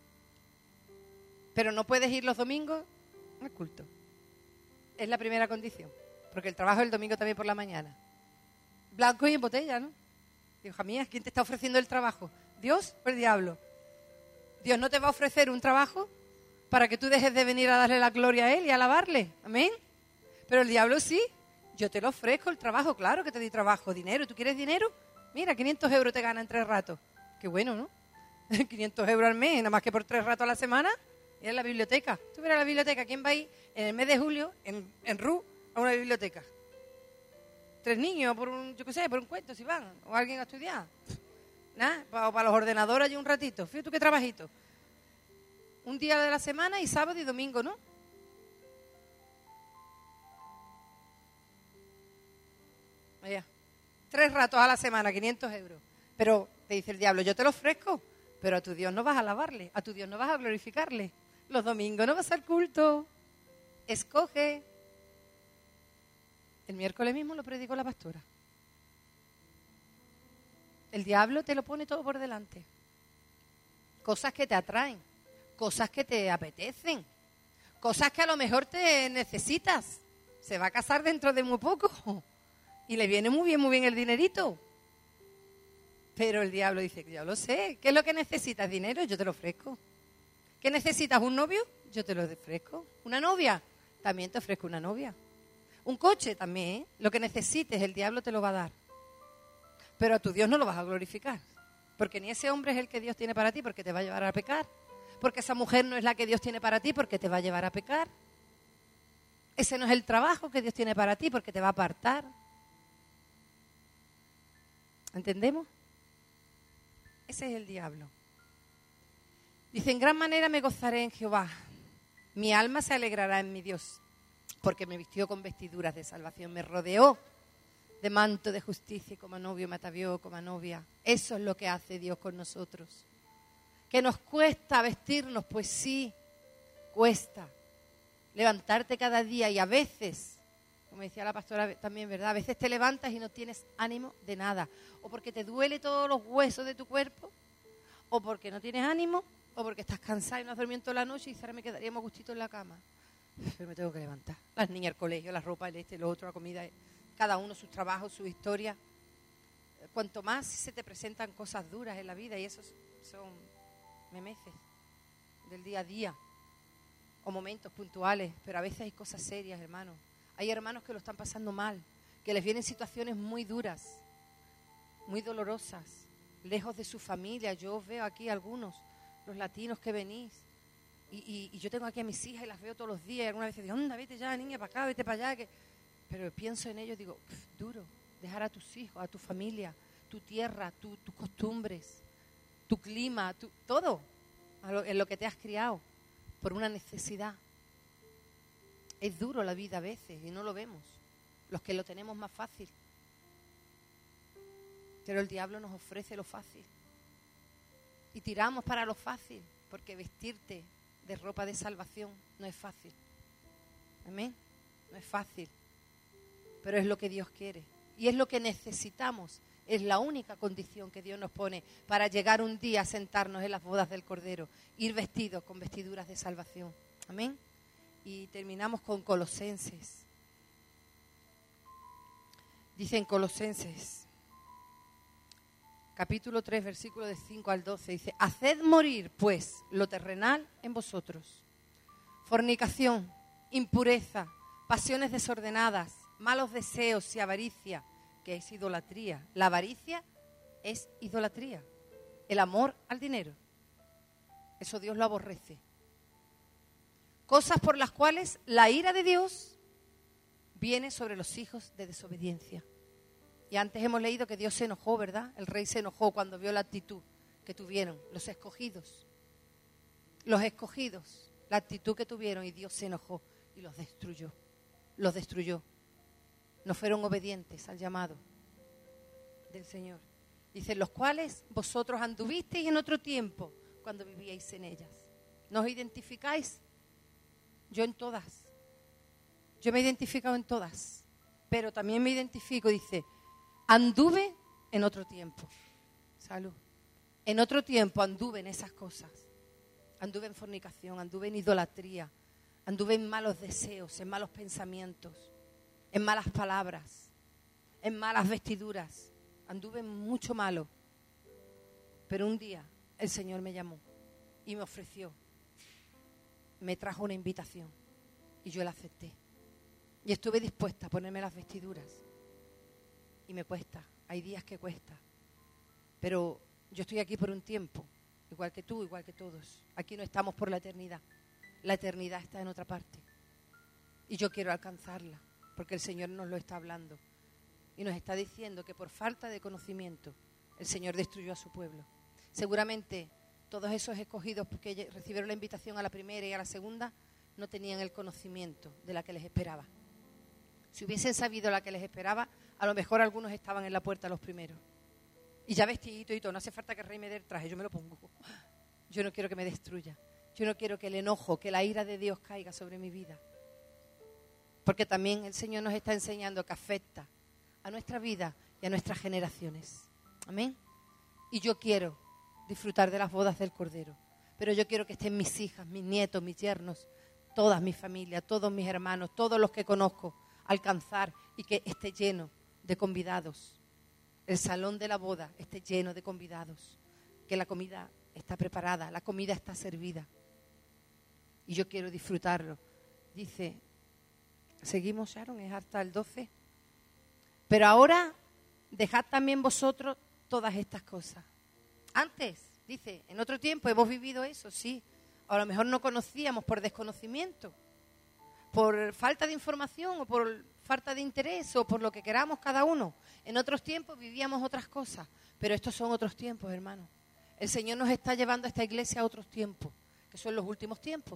Pero no puedes ir los domingos al culto. Es la primera condición, porque el trabajo es el domingo también por la mañana. Blanco y en botella, ¿no? Digo, hija mía, ¿quién te está ofreciendo el trabajo? ¿Dios o el diablo? Dios no te va a ofrecer un trabajo para que tú dejes de venir a darle la gloria a Él y a alabarle. Amén. Pero el diablo sí. Yo te lo ofrezco el trabajo, claro que te doy trabajo, dinero. ¿Tú quieres dinero? Mira, 500 euros te gana en 3 ratos. Qué bueno, ¿no? 500 euros al mes, nada más que por 3 ratos a la semana. Ir a la biblioteca. Tú verás la biblioteca. ¿Quién va a ir en el mes de julio, en RU, a una biblioteca? 3 niños, por un, yo qué sé, por un cuento, si van. O alguien a estudiar. Nada, para los ordenadores allí un ratito. Fíjate tú qué trabajito. Un día de la semana y sábado y domingo, ¿no? Vaya. 3 ratos a la semana, 500 euros. Pero te dice el diablo, yo te lo ofrezco, pero a tu Dios no vas a alabarle, a tu Dios no vas a glorificarle. Los domingos no vas al culto. Escoge. El miércoles mismo lo predicó la pastora. El diablo te lo pone todo por delante. Cosas que te atraen, cosas que te apetecen, cosas que a lo mejor te necesitas. Se va a casar dentro de muy poco y le viene muy bien el dinerito. Pero el diablo dice, yo lo sé, ¿qué es lo que necesitas? Dinero, yo te lo ofrezco. ¿Qué necesitas? ¿Un novio? Yo te lo ofrezco. ¿Una novia? También te ofrezco una novia. Un coche también, ¿eh? Lo que necesites, el diablo te lo va a dar. Pero a tu Dios no lo vas a glorificar. Porque ni ese hombre es el que Dios tiene para ti, porque te va a llevar a pecar. Porque esa mujer no es la que Dios tiene para ti, porque te va a llevar a pecar. Ese no es el trabajo que Dios tiene para ti, porque te va a apartar. ¿Entendemos? Ese es el diablo. Dice, en gran manera me gozaré en Jehová. Mi alma se alegrará en mi Dios, porque me vistió con vestiduras de salvación, me rodeó de manto de justicia y como novio me atavió como novia. Eso es lo que hace Dios con nosotros. ¿Que nos cuesta vestirnos? Pues sí, cuesta. Levantarte cada día y a veces, como decía la pastora también, ¿verdad? A veces te levantas y no tienes ánimo de nada. O porque te duele todos los huesos de tu cuerpo, o porque no tienes ánimo, o porque estás cansado y no has dormido toda la noche y dices, ahora me quedaríamos gustito en la cama. Pero me tengo que levantar. Las niñas, el colegio, la ropa, el lo otro, la comida, cada uno sus trabajos, su historia. Cuanto más se te presentan cosas duras en la vida, y esos son memeces del día a día, o momentos puntuales, pero a veces hay cosas serias, hermanos. Hay hermanos que lo están pasando mal, que les vienen situaciones muy duras, muy dolorosas, lejos de su familia. Yo os veo aquí algunos, los latinos que venís, y yo tengo aquí a mis hijas y las veo todos los días, y algunas veces digo, anda, vete ya, niña, para acá, vete para allá. Pero pienso en ellos, digo, duro, dejar a tus hijos, a tu familia, tu tierra, tus costumbres, tu clima, todo, en lo que te has criado, por una necesidad. Es duro la vida a veces y no lo vemos, los que lo tenemos más fácil. Pero el diablo nos ofrece lo fácil. Y tiramos para lo fácil, porque vestirte de ropa de salvación no es fácil. Amén. No es fácil. Pero es lo que Dios quiere. Y es lo que necesitamos. Es la única condición que Dios nos pone para llegar un día a sentarnos en las bodas del Cordero. Ir vestidos con vestiduras de salvación. Amén. Y terminamos con Colosenses. Dice en Colosenses, capítulo 3, versículo de 5 al 12, dice, haced morir, pues, lo terrenal en vosotros. Fornicación, impureza, pasiones desordenadas, malos deseos y avaricia, que es idolatría. La avaricia es idolatría. El amor al dinero. Eso Dios lo aborrece. Cosas por las cuales la ira de Dios viene sobre los hijos de desobediencia. Y antes hemos leído que Dios se enojó, ¿verdad? El rey se enojó cuando vio la actitud que tuvieron los escogidos. Los escogidos, la actitud que tuvieron, y Dios se enojó y los destruyó. Los destruyó. no fueron obedientes al llamado del Señor. Dice, los cuales vosotros anduvisteis en otro tiempo cuando vivíais en ellas. ¿No os identificáis? Yo en todas. Yo me he identificado en todas. Pero también me identifico, dice, anduve en otro tiempo. Salud. En otro tiempo anduve en esas cosas. Anduve en fornicación, anduve en idolatría, anduve en malos deseos, en malos pensamientos, en malas palabras, en malas vestiduras. Anduve en mucho malo. Pero un día el Señor me llamó y me ofreció, me trajo una invitación y yo la acepté. Y estuve dispuesta a ponerme las vestiduras. Y me cuesta, hay días que cuesta. Pero yo estoy aquí por un tiempo, igual que tú, igual que todos. Aquí no estamos por la eternidad. La eternidad está en otra parte. Y yo quiero alcanzarla, porque el Señor nos lo está hablando. Y nos está diciendo que por falta de conocimiento el Señor destruyó a su pueblo. Seguramente todos esos escogidos que recibieron la invitación a la primera y a la segunda no tenían el conocimiento de la que les esperaba. Si hubiesen sabido la que les esperaba, a lo mejor algunos estaban en la puerta los primeros. Y ya vestidito y todo, no hace falta que el rey me dé el traje, yo me lo pongo. Yo no quiero que me destruya. Yo no quiero que el enojo, que la ira de Dios caiga sobre mi vida. Porque también el Señor nos está enseñando que afecta a nuestra vida y a nuestras generaciones. Amén. Y yo quiero disfrutar de las bodas del Cordero. Pero yo quiero que estén mis hijas, mis nietos, mis yernos, toda mi familia, todos mis hermanos, todos los que conozco, alcanzar y que esté lleno de convidados. El salón de la boda esté lleno de convidados. Que la comida está preparada, la comida está servida. Y yo quiero disfrutarlo. Dice, seguimos, Sharon, es hasta el 12. Pero ahora dejad también vosotros todas estas cosas. Antes, dice, en otro tiempo hemos vivido eso, sí. A lo mejor no conocíamos por desconocimiento, por falta de información o por falta de interés o por lo que queramos cada uno. En otros tiempos vivíamos otras cosas, pero estos son otros tiempos, hermano. El Señor nos está llevando a esta iglesia a otros tiempos, que son los últimos tiempos.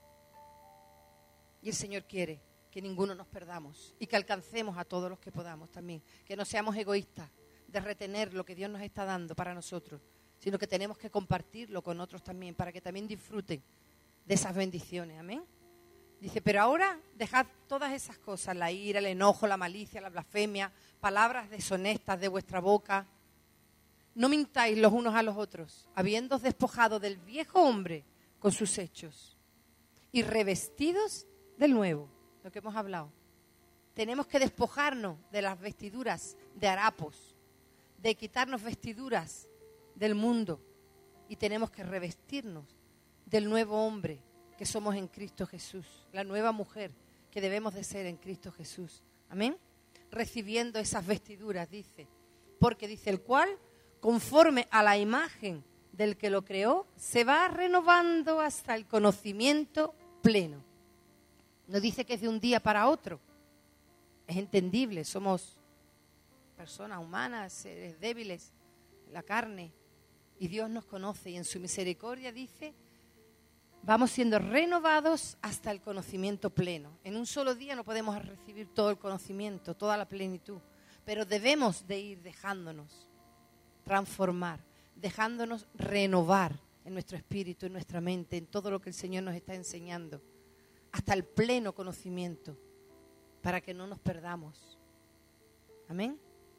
Y el Señor quiere que ninguno nos perdamos y que alcancemos a todos los que podamos también. Que no seamos egoístas de retener lo que Dios nos está dando para nosotros, sino que tenemos que compartirlo con otros también, para que también disfruten de esas bendiciones. Amén. Dice, pero ahora dejad todas esas cosas, la ira, el enojo, la malicia, la blasfemia, palabras deshonestas de vuestra boca. No mintáis los unos a los otros, habiéndoos despojado del viejo hombre con sus hechos y revestidos del nuevo, lo que hemos hablado. Tenemos que despojarnos de las vestiduras de harapos, de quitarnos vestiduras del mundo y tenemos que revestirnos del nuevo hombre que somos en Cristo Jesús, la nueva mujer que debemos de ser en Cristo Jesús. Amén. Recibiendo esas vestiduras, dice, porque dice el cual, conforme a la imagen del que lo creó, se va renovando hasta el conocimiento pleno. No dice que es de un día para otro. Es entendible, somos personas humanas, seres débiles, la carne, y Dios nos conoce y en su misericordia dice, vamos siendo renovados hasta el conocimiento pleno. En un solo día no podemos recibir todo el conocimiento, toda la plenitud, pero debemos de ir dejándonos transformar, dejándonos renovar en nuestro espíritu, en nuestra mente, en todo lo que el Señor nos está enseñando, hasta el pleno conocimiento, para que no nos perdamos. Amén.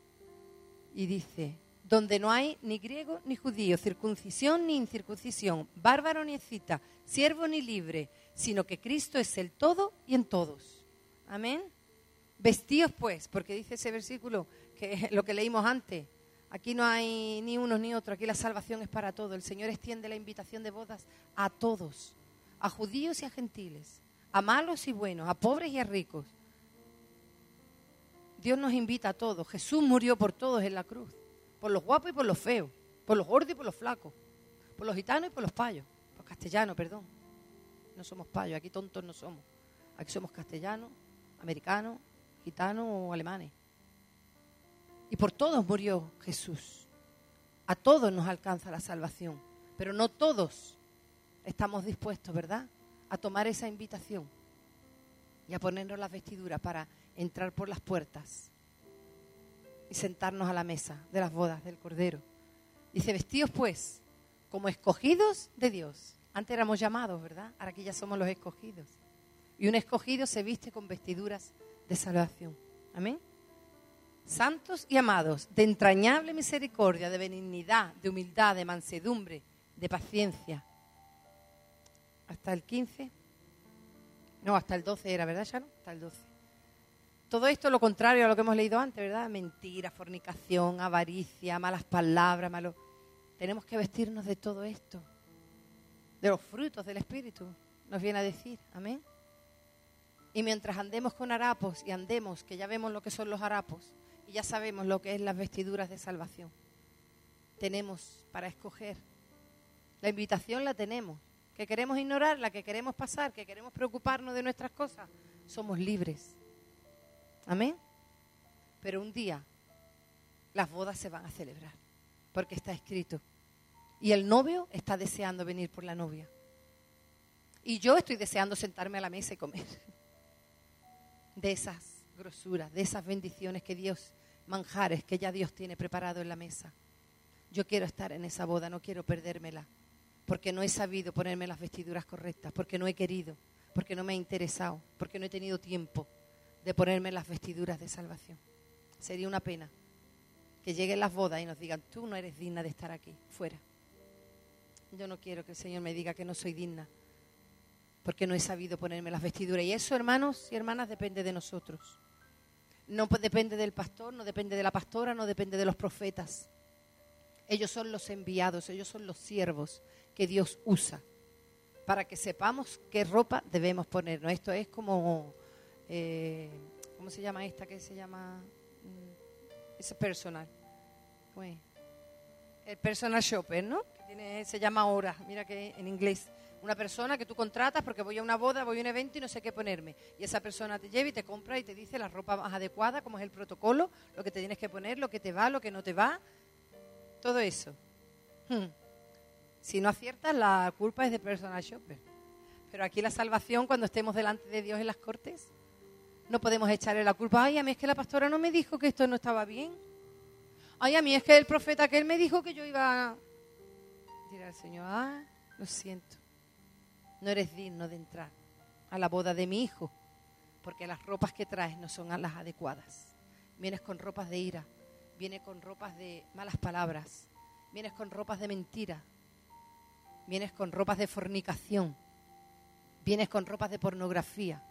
Y dice, donde no hay ni griego ni judío, circuncisión ni incircuncisión, bárbaro ni escita, siervo ni libre, sino que Cristo es el todo y en todos. Amén. Vestíos pues, porque dice ese versículo, que es lo que leímos antes, aquí no hay ni unos ni otros, aquí la salvación es para todos. El Señor extiende la invitación de bodas a todos, a judíos y a gentiles, a malos y buenos, a pobres y a ricos. Dios nos invita a todos. Jesús murió por todos en la cruz. Por los guapos y por los feos. Por los gordos y por los flacos. Por los gitanos y por los payos. Los castellanos, perdón. No somos payos, aquí tontos no somos. Aquí somos castellanos, americanos, gitanos o alemanes. Y por todos murió Jesús. A todos nos alcanza la salvación. Pero no todos estamos dispuestos, ¿verdad?, a tomar esa invitación. y a ponernos las vestiduras para entrar por las puertas y sentarnos a la mesa de las bodas del Cordero. Dice, vestidos pues como escogidos de Dios. Antes éramos llamados, ¿verdad? Ahora aquí ya somos los escogidos. Y un escogido se viste con vestiduras de salvación. Amén. Santos y amados, de entrañable misericordia, de benignidad, de humildad, de mansedumbre, de paciencia. Hasta el 15. No, hasta el 12 era, ¿verdad, Sharon? Hasta el 12. Todo esto es lo contrario a lo que hemos leído antes, ¿verdad? Mentira, fornicación, avaricia, malas palabras, malos... Tenemos que vestirnos de todo esto. De los frutos del Espíritu, nos viene a decir. Amén. Y mientras andemos con harapos y andemos, que ya vemos lo que son los harapos, y ya sabemos lo que es las vestiduras de salvación, tenemos para escoger. La invitación la tenemos. Que queremos ignorarla, que queremos pasar, que queremos preocuparnos de nuestras cosas, somos libres. Amén. Pero un día las bodas se van a celebrar, porque está escrito. Y el novio está deseando venir por la novia. Y yo estoy deseando sentarme a la mesa y comer. De esas grosuras, de esas bendiciones que Dios, manjares que ya Dios tiene preparado en la mesa. Yo quiero estar en esa boda, no quiero perdérmela. Porque no he sabido ponerme las vestiduras correctas, porque no he querido, porque no me ha interesado, porque no he tenido tiempo de ponerme las vestiduras de salvación. Sería una pena que lleguen las bodas y nos digan, tú no eres digna de estar aquí, fuera. Yo no quiero que el Señor me diga que no soy digna, porque no he sabido ponerme las vestiduras. Y eso, hermanos y hermanas, depende de nosotros. No depende del pastor, no depende de la pastora, no depende de los profetas. Ellos son los enviados, ellos son los siervos que Dios usa para que sepamos qué ropa debemos ponernos. Esto es como, ¿cómo se llama esta? ¿Qué se llama? Es personal. Pues, el personal shopper, ¿no? Se llama ahora, mira que en inglés. Una persona que tú contratas porque voy a una boda, voy a un evento y no sé qué ponerme. Y esa persona te lleva y te compra y te dice la ropa más adecuada, cómo es el protocolo, lo que te tienes que poner, lo que te va, lo que no te va. Todo eso. Si no aciertas, la culpa es de personal shopper. Pero aquí la salvación, cuando estemos delante de Dios en las cortes, no podemos echarle la culpa. Ay, a mí es que la pastora no me dijo que esto no estaba bien. Ay, a mí es que el profeta aquel me dijo que yo iba a... Dirá el Señor, lo siento. No eres digno de entrar a la boda de mi hijo, porque las ropas que traes no son las adecuadas. Vienes con ropas de ira, vienes con ropas de malas palabras, vienes con ropas de mentira, vienes con ropas de fornicación, vienes con ropas de pornografía,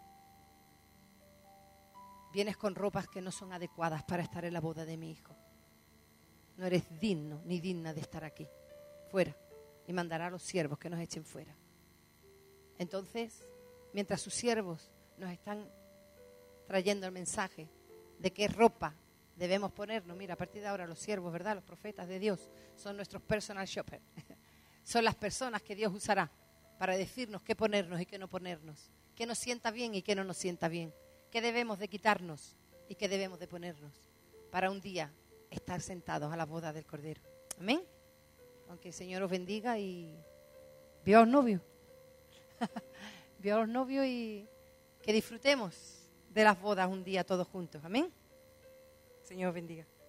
vienes con ropas que no son adecuadas para estar en la boda de mi hijo. No eres digno ni digna de estar aquí. Fuera. Y mandará a los siervos que nos echen fuera. Entonces, mientras sus siervos nos están trayendo el mensaje de qué ropa debemos ponernos, mira, a partir de ahora los siervos, ¿verdad? Los profetas de Dios son nuestros personal shoppers. Son las personas que Dios usará para decirnos qué ponernos y qué no ponernos, qué nos sienta bien y qué no nos sienta bien, qué debemos de quitarnos y qué debemos de ponernos para un día estar sentados a la boda del Cordero. Amén. Aunque el Señor os bendiga y vio a los novios. Vio a los novios y que disfrutemos de las bodas un día todos juntos. Amén. Señor os bendiga.